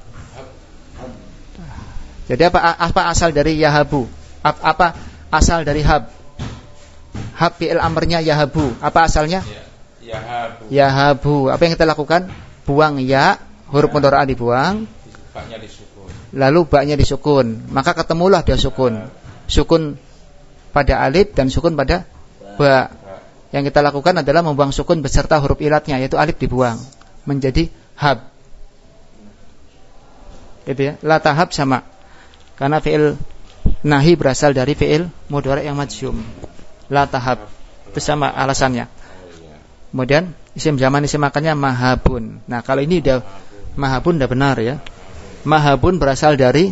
Jadi apa asal dari yahabu? Apa asal dari hab? Hab fi'il amrnya yahabu. Apa asalnya? Yahabu. Yahabu. Apa yang kita lakukan? Buang ya, huruf mudhari'ah dibuang. Ba-nya disukun. Lalu ba-nya disukun. Maka ketemulah dia sukun. Sukun pada alif dan sukun pada ba. Yang kita lakukan adalah membuang sukun beserta huruf ilatnya, yaitu alif dibuang. Menjadi hab. Gitu ya. La tahab sama. Karena fi'il nahi berasal dari fi'il mudhari' yang majzum. La tahab. Itu sama alasannya. Kemudian isim zaman isim makannya mahabun. Nah, kalau ini udah mahabun udah benar ya. Mahabun berasal dari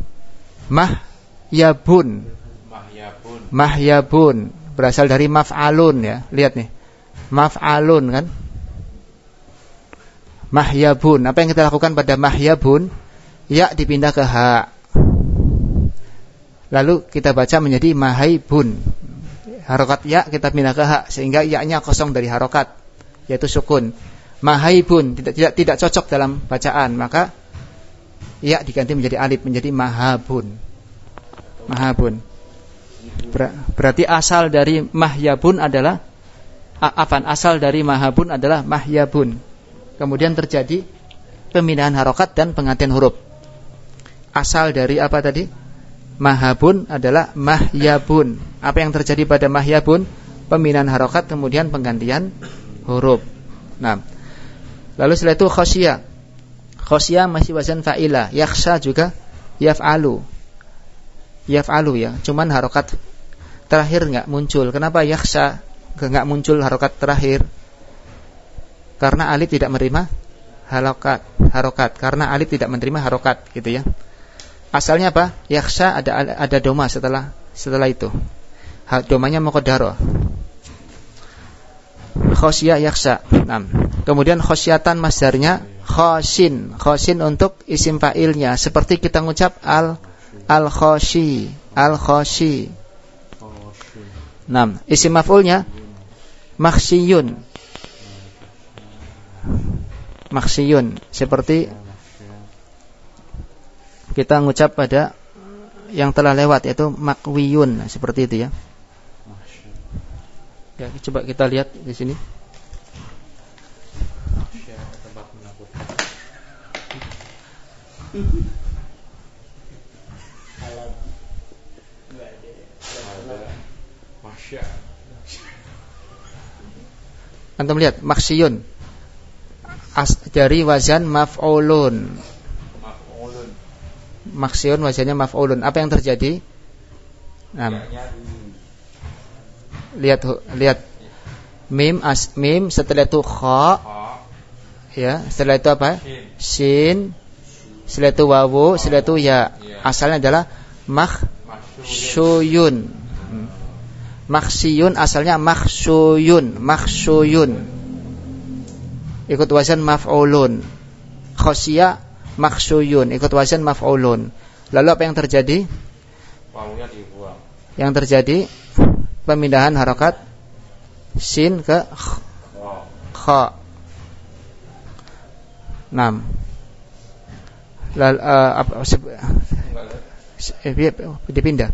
mahyabun. Mahyabun berasal dari maf'alun ya. Lihat nih. Maf'alun kan? Mahyabun. Apa yang kita lakukan pada mahyabun? Ya dipindah ke ha. Lalu kita baca menjadi mahaibun. Harokat ya kita pindah ke ha sehingga ya-nya kosong dari harokat, yaitu sukun. Mahaibun tidak cocok dalam bacaan, maka ya diganti menjadi alif menjadi mahabun. Mahabun. Berarti asal dari mahyabun adalah asal dari mahabun adalah mahyabun. Kemudian terjadi pemindahan harokat dan penggantian huruf. Asal dari apa tadi? Mahabun adalah mahyabun. Apa yang terjadi pada mahyabun? Pemindahan harokat kemudian penggantian huruf. Nah, lalu setelah itu khosyah. Khosyah masih wazan fa'ila. Yakhsha juga yaf'alu. Yaf'alu ya. Cuman harokat terakhir enggak muncul. Kenapa yakhsha enggak muncul harokat terakhir? Karena alif tidak menerima harokat. Karena alif tidak menerima harokat, gitu ya. Asalnya apa? Yakhsha ada doma setelah itu. Domanya muqaddarah. Khosya yakhsha. Nah, kemudian khosyatan masdarnya khoshin. Khoshin untuk isim fa'ilnya. Seperti kita ngucap al-khoshi. Al-khoshi. Nah, isim maf'ulnya makhsyiyun. Makhsyiyun. Seperti kita ngucap pada yang telah lewat, yaitu makwiyun. Seperti itu ya. Ya, coba kita lihat di sini. Antum lihat maksiyun dari wazan maf'ulun. Maksiyun wazannya maf'ulun. Apa yang terjadi? Nah, lihat mim setelah itu kha, ya, setelah itu apa? Shin, setelah itu wawu, setelah itu ya. Asalnya adalah makhsyuyun. Makhsyiyun asalnya makhsyuyun. Ikut wazan maf'ulun. Khosya makhsyuyun, ikut wazan maf'ulun. Lalu apa yang terjadi? Wawunya dibuang. Yang terjadi pemindahan harokat sin ke kha. 6. Lalu dipindah.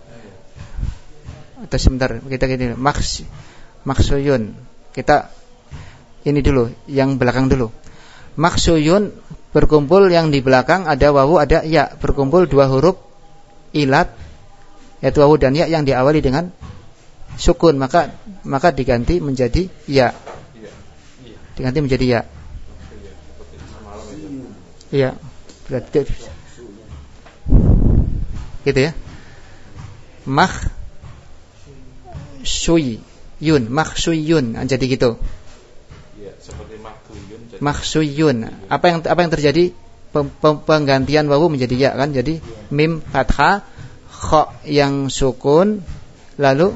Atau sebentar kita gini, maksuyun. Kita ini dulu, yang belakang dulu. Maksuyun berkumpul yang di belakang ada wawu, ada ya, berkumpul dua huruf ilat, yaitu wawu dan ya yang diawali dengan sukun, maka diganti menjadi ya. Diganti menjadi ya. Iya. Berarti gitu ya. Makhsyuyun jadi gitu. Makhsyuyun. Apa yang terjadi? Penggantian wawu menjadi ya kan? Jadi mim fathah, kha yang sukun, lalu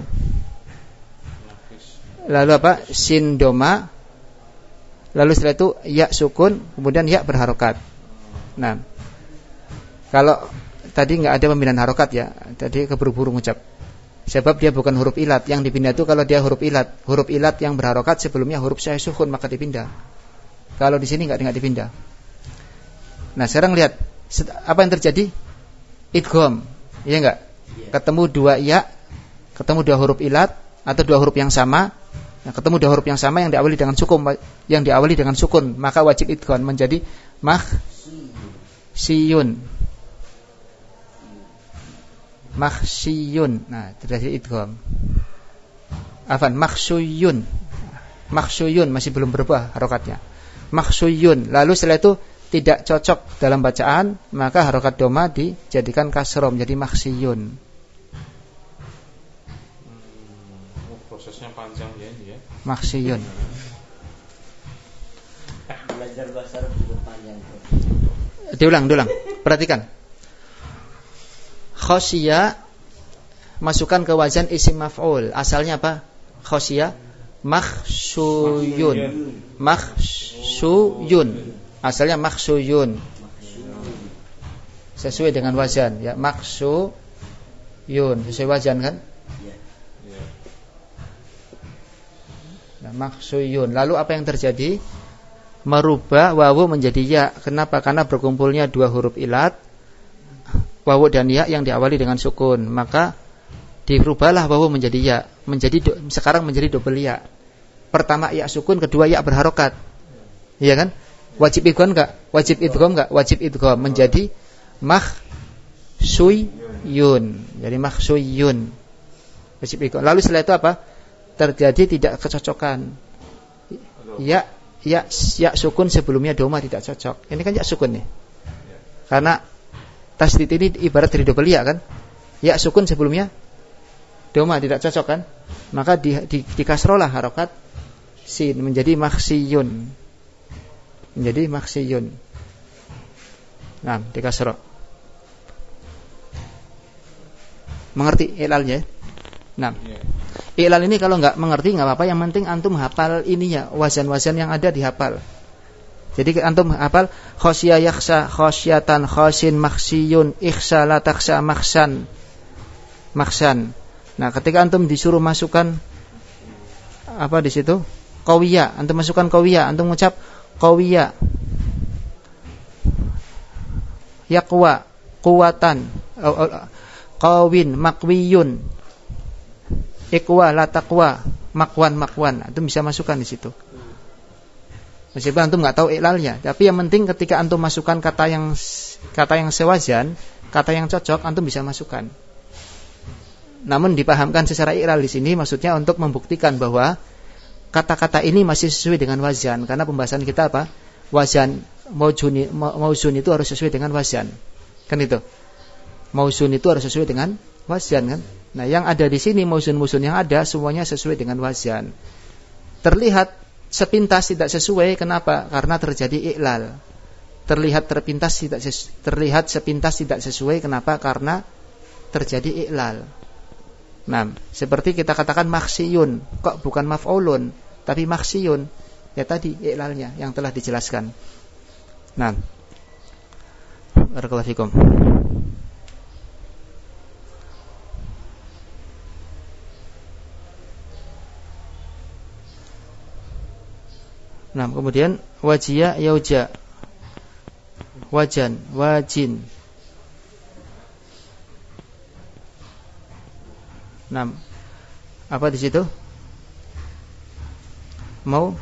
apa? Sin doma. Lalu setelah itu ya sukun, kemudian ya berharokat. Nah, kalau tadi enggak ada pemindahan harokat ya, tadi keburu-buru ngucap. Sebab dia bukan huruf ilat. Yang dipindah itu kalau dia huruf ilat yang berharokat sebelumnya huruf syai sukun, maka dipindah. Kalau di sini enggak dipindah. Nah, sekarang lihat apa yang terjadi? Idgham. Iya enggak? Ketemu dua ya, ketemu dua huruf ilat atau dua huruf yang sama. Nah, ketemu dua huruf yang sama yang diawali dengan sukun, maka wajib idgham menjadi makhsyiyun. Nah, terjadi idgham. Makhsyuyun masih belum berubah harokatnya. Makhsyuyun. Lalu setelah itu tidak cocok dalam bacaan, maka harokat doma dijadikan kasroh menjadi makhsyiyun. Prosesnya panjang ya ini ya. Makhsyiyun. Belajar bahasa Arab juga panjang. Diulang. Perhatikan. Khosya masukkan ke wazan isim maf'ul. Asalnya apa? Khosya makhsyuyun. Asalnya makhsyuyun. Sesuai dengan wazan ya, makhsyuyun. Sesuai wazan kan? Nah, makhsyuyun. Lalu apa yang terjadi? Merubah wawu menjadi ya. Kenapa? Karena berkumpulnya dua huruf ilat, wawu dan ya yang diawali dengan sukun, maka dirubahlah wawu menjadi ya, sekarang menjadi double ya. Pertama ya sukun, kedua ya berharokat. Iya kan? Wajib idgham enggak? Wajib idgham menjadi makhsyuyun. Jadi makhsyuyun. Wajib idgham. Lalu setelah itu apa? Terjadi tidak kecocokan. Ya sukun sebelumnya doma tidak cocok. Ini kan ya sukun nih. Karena tasdid ini ibarat dari double ya kan? Ya sukun sebelumnya doma tidak cocok kan? Maka dikasrolah harokat sin menjadi makhsyiyun. Nah, dikasroh. Mengerti i'lalnya? Nah, i'lal ini kalau nggak mengerti nggak apa-apa, yang penting antum hafal ininya, wazan-wazan yang ada dihafal. Jadi antum hafal khosya yakhsha, khosyatan, khosin, maksiyun, ikhsa, la takhsha, maksan. Nah, ketika antum disuruh masukkan apa di situ? Qawiyya, antum masukkan qawiyya, antum mengucap qawiyya. Yaqwa, quwatan, qawin, makwiyun. Iqwa, la taqwa, makwan. Antum bisa masukkan di situ. Meskipun antum nggak tahu i'lalnya, tapi yang penting ketika antum masukkan kata yang sewazan, kata yang cocok, antum bisa masukkan. Namun dipahamkan secara i'lal di sini maksudnya untuk membuktikan bahwa kata-kata ini masih sesuai dengan wazan, karena pembahasan kita apa? Wazan mauzun itu harus sesuai dengan wazan. Kan itu. Mauzun itu harus sesuai dengan wazan kan? Nah, yang ada di sini mauzun-mauzun yang ada semuanya sesuai dengan wazan. Terlihat sepintas tidak sesuai, kenapa? Karena terjadi i'lal. Terlihat sepintas tidak sesuai, kenapa? Karena terjadi i'lal. Nah, seperti kita katakan maksiyun, kok bukan maf'ulun, tapi maksiyun. Ya tadi i'lalnya yang telah dijelaskan. Nah, barakallahu fikum. Nah, kemudian wajia yauja, wajan, wajin. Nah, apa di situ? Mau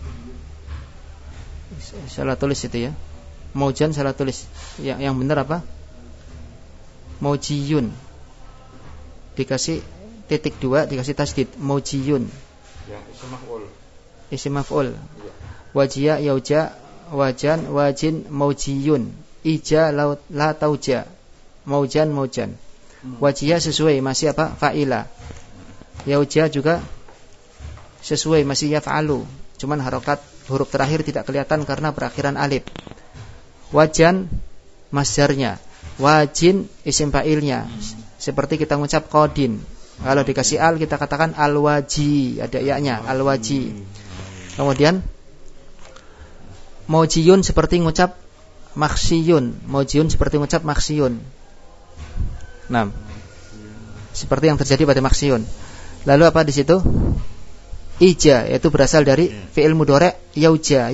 salah tulis itu ya. Maujan salah tulis. Yang benar apa? Maujiyun. Dikasih titik 2, dikasih tasdid. Maujiyun. Yang isim maf'ul. Isim maf'ul. Wajia yauja, wajan, wajin, maujiyun. Ija la tauja. Maujan. Wajia sesuai masih apa? Fa'ila. Yauja juga sesuai masih yaf'alu. Cuman harokat huruf terakhir tidak kelihatan karena berakhiran alif. Wajan masdarnya. Wajin isim fa'ilnya. Seperti kita mengucap qadin. Kalau dikasih al kita katakan al-waji, ada ya-nya, al-waji. Kemudian maujiyun seperti mengucap maksiyun. Maujiyun seperti mengucap maksiyun. Nah, seperti yang terjadi pada maksiyun. Lalu apa di situ? Ija, yaitu berasal dari fi'il mudhari' yauja.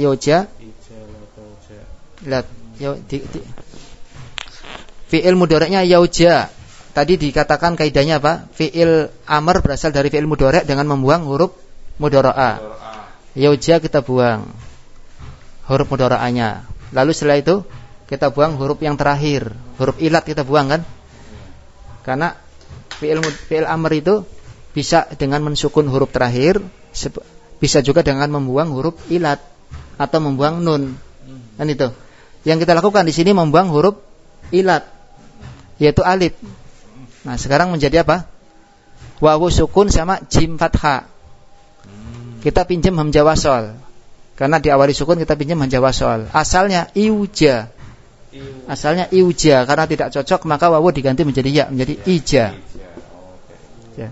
Fi'il mudhari'nya yauja. Tadi dikatakan kaidahnya apa? Fi'il amr berasal dari fi'il mudhari' dengan membuang huruf mudhara'ah. Yauja kita buang huruf mudhara'ahnya. Lalu setelah itu kita buang huruf yang terakhir, huruf ilat kita buang kan? Karena fi'il amr itu bisa dengan mensukun huruf terakhir, bisa juga dengan membuang huruf ilat atau membuang nun. Kan itu. Yang kita lakukan di sini membuang huruf ilat, yaitu alif. Nah, sekarang menjadi apa? Wawu sukun sama jim fathah. Kita pinjam hamzah wasol. Karena diawali sukun kita pinjam hamzah wasol. Asalnya iuja. Karena tidak cocok maka wawu diganti menjadi ya, menjadi ija. Ya.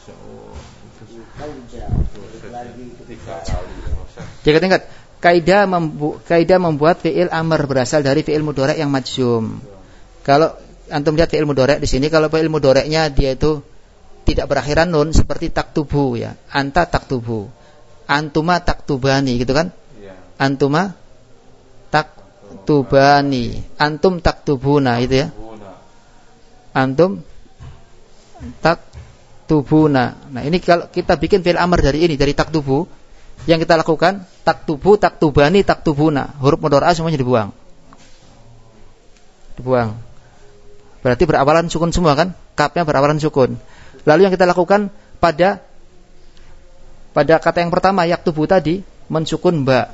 Jadi ingat, kaidah membuat fi'il amr berasal dari fi'il mudhari' yang majzum. Kalau antum lihat fi'il mudhari' di sini, kalau fi'il mudhari'nya dia itu tidak berakhiran nun seperti taktubu ya. Anta taktubu. Antuma taktubani gitu kan? Antuma taktubani. Antum taktubuna itu ya. Antum taktubuna. Nah, ini kalau kita bikin fi'il amr dari ini, dari taktubu, yang kita lakukan taktubu, taktubani, taktubuna. Huruf mudhari'ah semuanya dibuang. Berarti berawalan sukun semua kan? Kapnya berawalan sukun. Lalu yang kita lakukan pada kata yang pertama yaktubu tadi mensukun ba.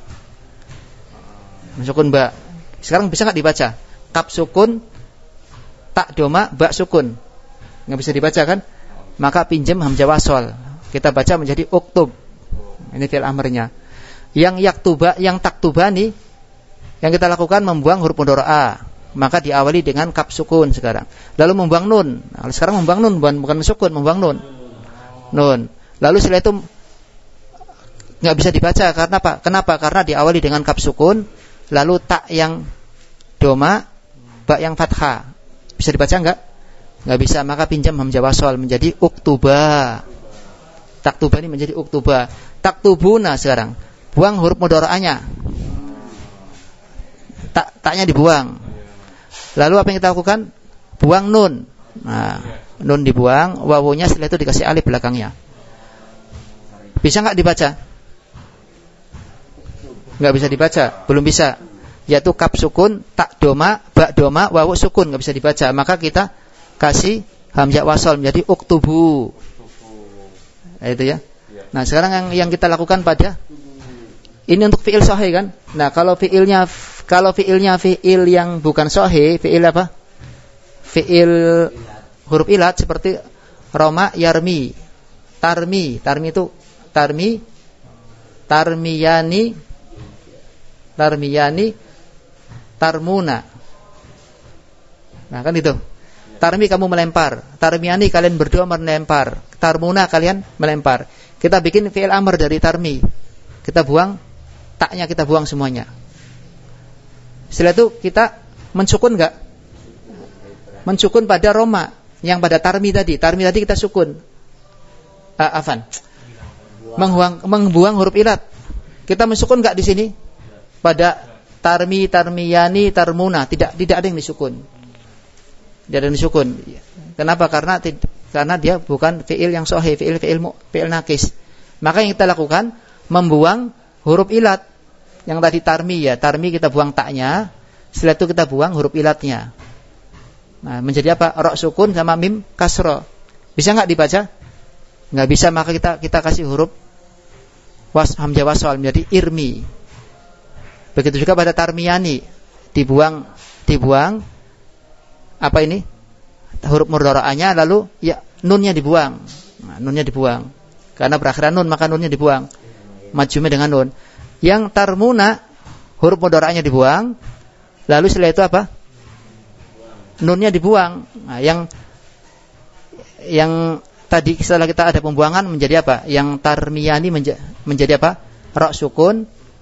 Sekarang bisa enggak dibaca? Kap sukun, tak doma, ba sukun. Enggak bisa dibaca kan? Maka pinjam hamzah wasol. Kita baca menjadi uktub. Ini fi'il amrnya. Yang yaktuba, yang taktubani, yang kita lakukan membuang huruf mudhari'ah. maka diawali dengan kaf sukun sekarang. Lalu membuang nun. Nah, sekarang membuang nun, bukan sukun, membuang nun. Nun. Lalu setelah itu nggak bisa dibaca karena apa? Kenapa? Karena diawali dengan kaf sukun, lalu tak yang doma, ba yang fathah. Bisa dibaca enggak? Enggak bisa, maka pinjam hamzah wasal menjadi uktuba. Taktuba ini menjadi uktuba. Taktubuna sekarang. Buang huruf mudhara'anya. Taknya dibuang. Lalu apa yang kita lakukan? Buang nun. Nah, nun dibuang, wawunya setelah itu dikasih alif belakangnya. Bisa enggak dibaca? Enggak bisa dibaca, belum bisa. Yaitu kaf sukun, tak doma, ba doma, wawu sukun, enggak bisa dibaca. Maka kita kasih hamzah wasal menjadi uktubu. Nah, itu ya. Nah, sekarang yang kita lakukan pada ini untuk fi'il sahih kan? Nah, kalau fi'ilnya fi'il yang bukan sahih, fi'il apa? Fi'il huruf ilat seperti roma, yarmi, tarmi. Tarmi itu tarmiyani, tarmuna. Nah, kan itu. Tarmi kamu melempar, tarmiyani kalian berdua melempar, tarmuna kalian melempar. Kita bikin fi'il amr dari tarmi. Kita buang taknya, kita buang semuanya. Setelah itu kita mensukun enggak? Mensukun pada roma yang pada tarmi tadi. Tarmi tadi kita sukun. Membuang huruf ilat. Kita mensukun enggak di sini? Pada tarmi, tarmiyani, tarmuna, tidak ada yang disukun. Tidak ada yang disukun. Kenapa? Karena dia bukan fi'il yang sahih, fi'il nakis. Maka yang kita lakukan membuang huruf ilat. Yang tadi tarmi ya, tarmi kita buang taknya, setelah itu kita buang huruf ilatnya. Nah, menjadi apa? Ra sukun sama mim kasra. Bisa enggak dibaca? Enggak bisa, maka kita kasih huruf hamzah wasal menjadi irmi. Begitu juga pada tarmiyani, dibuang apa ini? Huruf mudhara'anya, lalu ya nunnya dibuang. Nah, nunnya dibuang. Karena berakhiran nun maka nunnya dibuang. Majzumnya dengan nun. Yang tarmuna huruf mudhara'anya dibuang, lalu setelah itu apa? Nunnya dibuang. Nah, yang tadi setelah kita ada pembuangan menjadi apa? Yang tarmiyani menjadi apa? Ra sukun,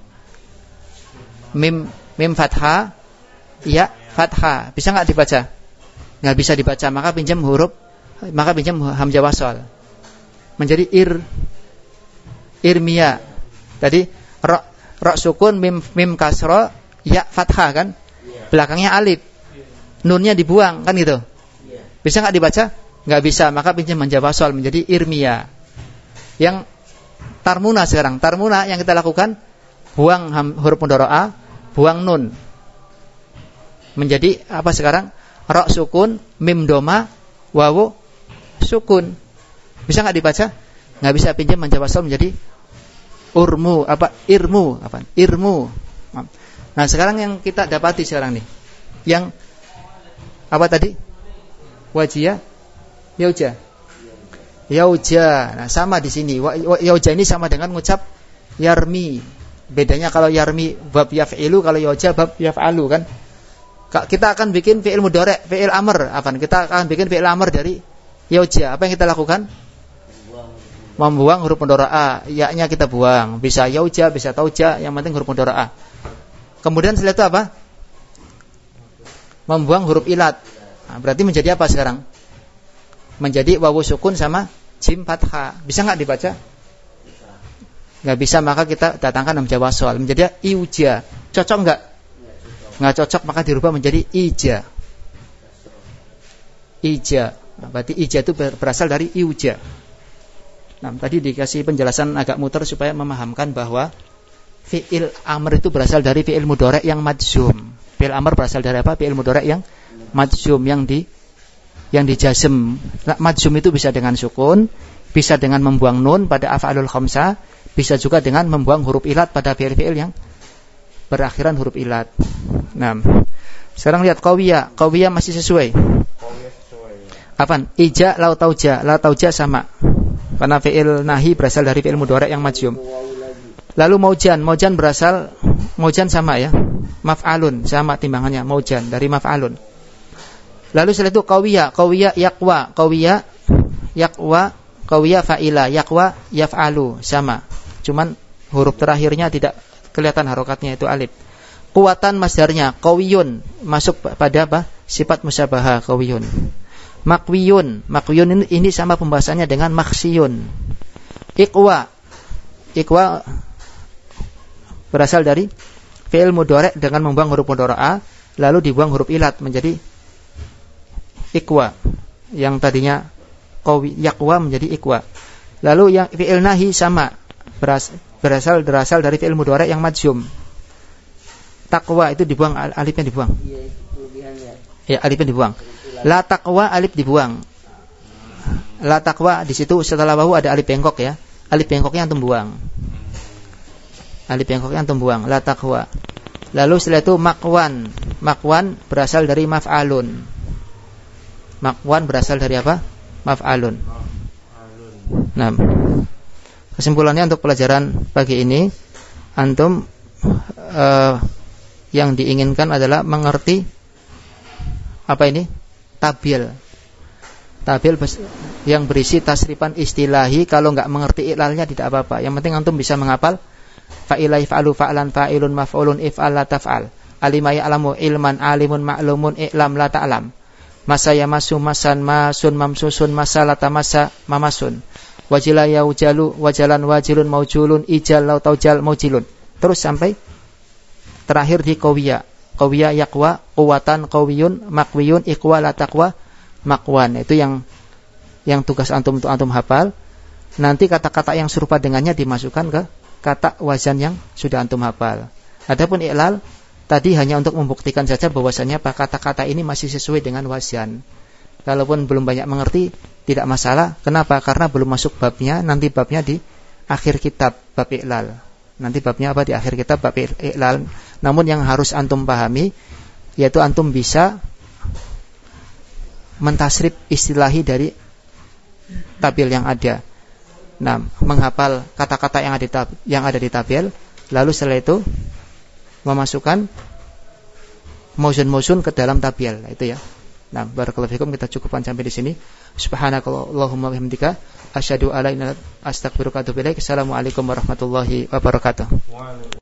mim fathah, ya fathah. Bisa enggak dibaca? Enggak bisa dibaca, maka pinjam hamzah wasal menjadi irmiya. Tadi ra sukun, mim kasra, ya fathah kan? Belakangnya alif. Nunnya dibuang kan gitu. Bisa enggak dibaca? Enggak bisa, maka pinjam hamzah wasal menjadi irmiya. Yang tarmuna sekarang, tarmuna yang kita lakukan buang huruf mudhara'ah, buang nun. Menjadi apa sekarang? Ra sukun, mim doma, wawu sukun. Bisa enggak dibaca? Enggak bisa, pinjam hamzah wasal menjadi irmu. Nah, sekarang yang kita dapati sekarang nih, yang apa tadi? Wajiyah, yauja. Nah, sama di sini. Yauja ini sama dengan ngucap yarmi. Bedanya kalau yarmi bab yaf'ilu, kalau yauja bab yaf'alu kan. Kita akan bikin fi'il mudhari', fi'il amr. Kita akan bikin fi'il amr dari yauja. Apa yang kita lakukan? Membuang huruf mudhara'ah, ya-nya kita buang. Bisa yauja, bisa tauja, yang penting huruf mudhara'ah. Kemudian setelah itu apa? Membuang huruf ilat. Nah, berarti menjadi apa sekarang? Menjadi wawu sukun sama jim fathah. Bisa enggak dibaca? Enggak bisa, maka kita datangkan hamzah wasal menjadi iuja. Cocok enggak? Enggak cocok, maka dirubah menjadi ija. Nah, berarti ija itu berasal dari iuja. Nah, tadi dikasih penjelasan agak muter supaya memahamkan bahwa fi'il amr itu berasal dari fi'il mudhari' yang majzum. Fi'il amr berasal dari apa? Fi'il mudhari' yang majzum, yang dijazm. Nah, majzum itu bisa dengan sukun, bisa dengan membuang nun pada af'alul khamsah, bisa juga dengan membuang huruf ilat pada fi'il-fi'il yang berakhiran huruf ilat. Nah, sekarang lihat qawiyah. Qawiyah masih sesuai. Apaan? Ija, lau tauja sama. Karena fi'il nahi berasal dari fi'il mudhari' yang majzum. Lalu maujan sama ya. maf'alun, sama timbangannya, maujan dari maf'alun. Lalu setelah itu qawiyya yaqwa, qawiyya fa'ila, yaqwa yaf'alu, sama. Cuman huruf terakhirnya tidak kelihatan harokatnya, itu alif. Kuwatan masdarnya qawiyun, masuk pada apa? Sifat musyabaha qawiyun. Makwiyun ini sama pembahasannya dengan maksiyun. Iqwa berasal dari fi'il mudhari' dengan membuang huruf mudhari'ah lalu dibuang huruf ilat menjadi iqwa. Yang tadinya yaqwa menjadi iqwa. Lalu yang fi'il nahi sama berasal dari fi'il mudhari' yang majzum. Taqwa itu dibuang, alifnya dibuang. Ya, alifnya dibuang. La taqwa, alif dibuang. La taqwa di situ setelah wawu ada alif bengkok ya. Alif bengkoknya antum buang. Alif bengkoknya antum buang. La taqwa. Lalu setelah itu makwan. Makwan berasal dari maf'alun. Makwan berasal dari apa? Maf'alun. Nah, kesimpulannya untuk pelajaran pagi ini, antum yang diinginkan adalah mengerti apa ini? Tabil yang berisi tasrifan istilahi. Kalau enggak mengerti iklalnya tidak apa-apa. Yang penting antum bisa menghafal fa'ila yaf'alu fa'lan fa'ilun maf'ulun if'al la taf'al. Alima ya'lamu ilman alimun ma'lumun i'lam la ta'lam. Masa yamasu masan masun mamsusun masalata masa mamasun. Wajila yaujalu wajalan wajilun maujulun ijal lau taujal maujilun. Terus sampai terakhir di qawiyya yaqwa, quwatan qawiyun, makwiyun, iqwa la taqwa, makwan. Itu yang tugas antum untuk antum hafal. Nanti kata-kata yang serupa dengannya dimasukkan ke kata wazan yang sudah antum hafal. Adapun i'lal tadi hanya untuk membuktikan saja bahwasanya kata-kata ini masih sesuai dengan wazan. Kalaupun belum banyak mengerti tidak masalah. Kenapa? Karena belum masuk babnya. Nanti babnya di akhir kitab, bab i'lal. Nanti babnya apa? Di akhir kitab bab i'lal. Namun yang harus antum pahami yaitu antum bisa mentasrif istilahi dari tabil yang ada. Nah, menghafal kata-kata yang ada di tabil, lalu setelah itu memasukkan mauzun-mauzun ke dalam tabil, itu ya. Nah, barakallahu fikum, kita cukupkan sampai di sini. Subhanakallahumma wa bihamdika asyhadu an la ilaha illa anta astaghfiruka wa atubu ilaik. Assalamualaikum warahmatullahi wabarakatuh.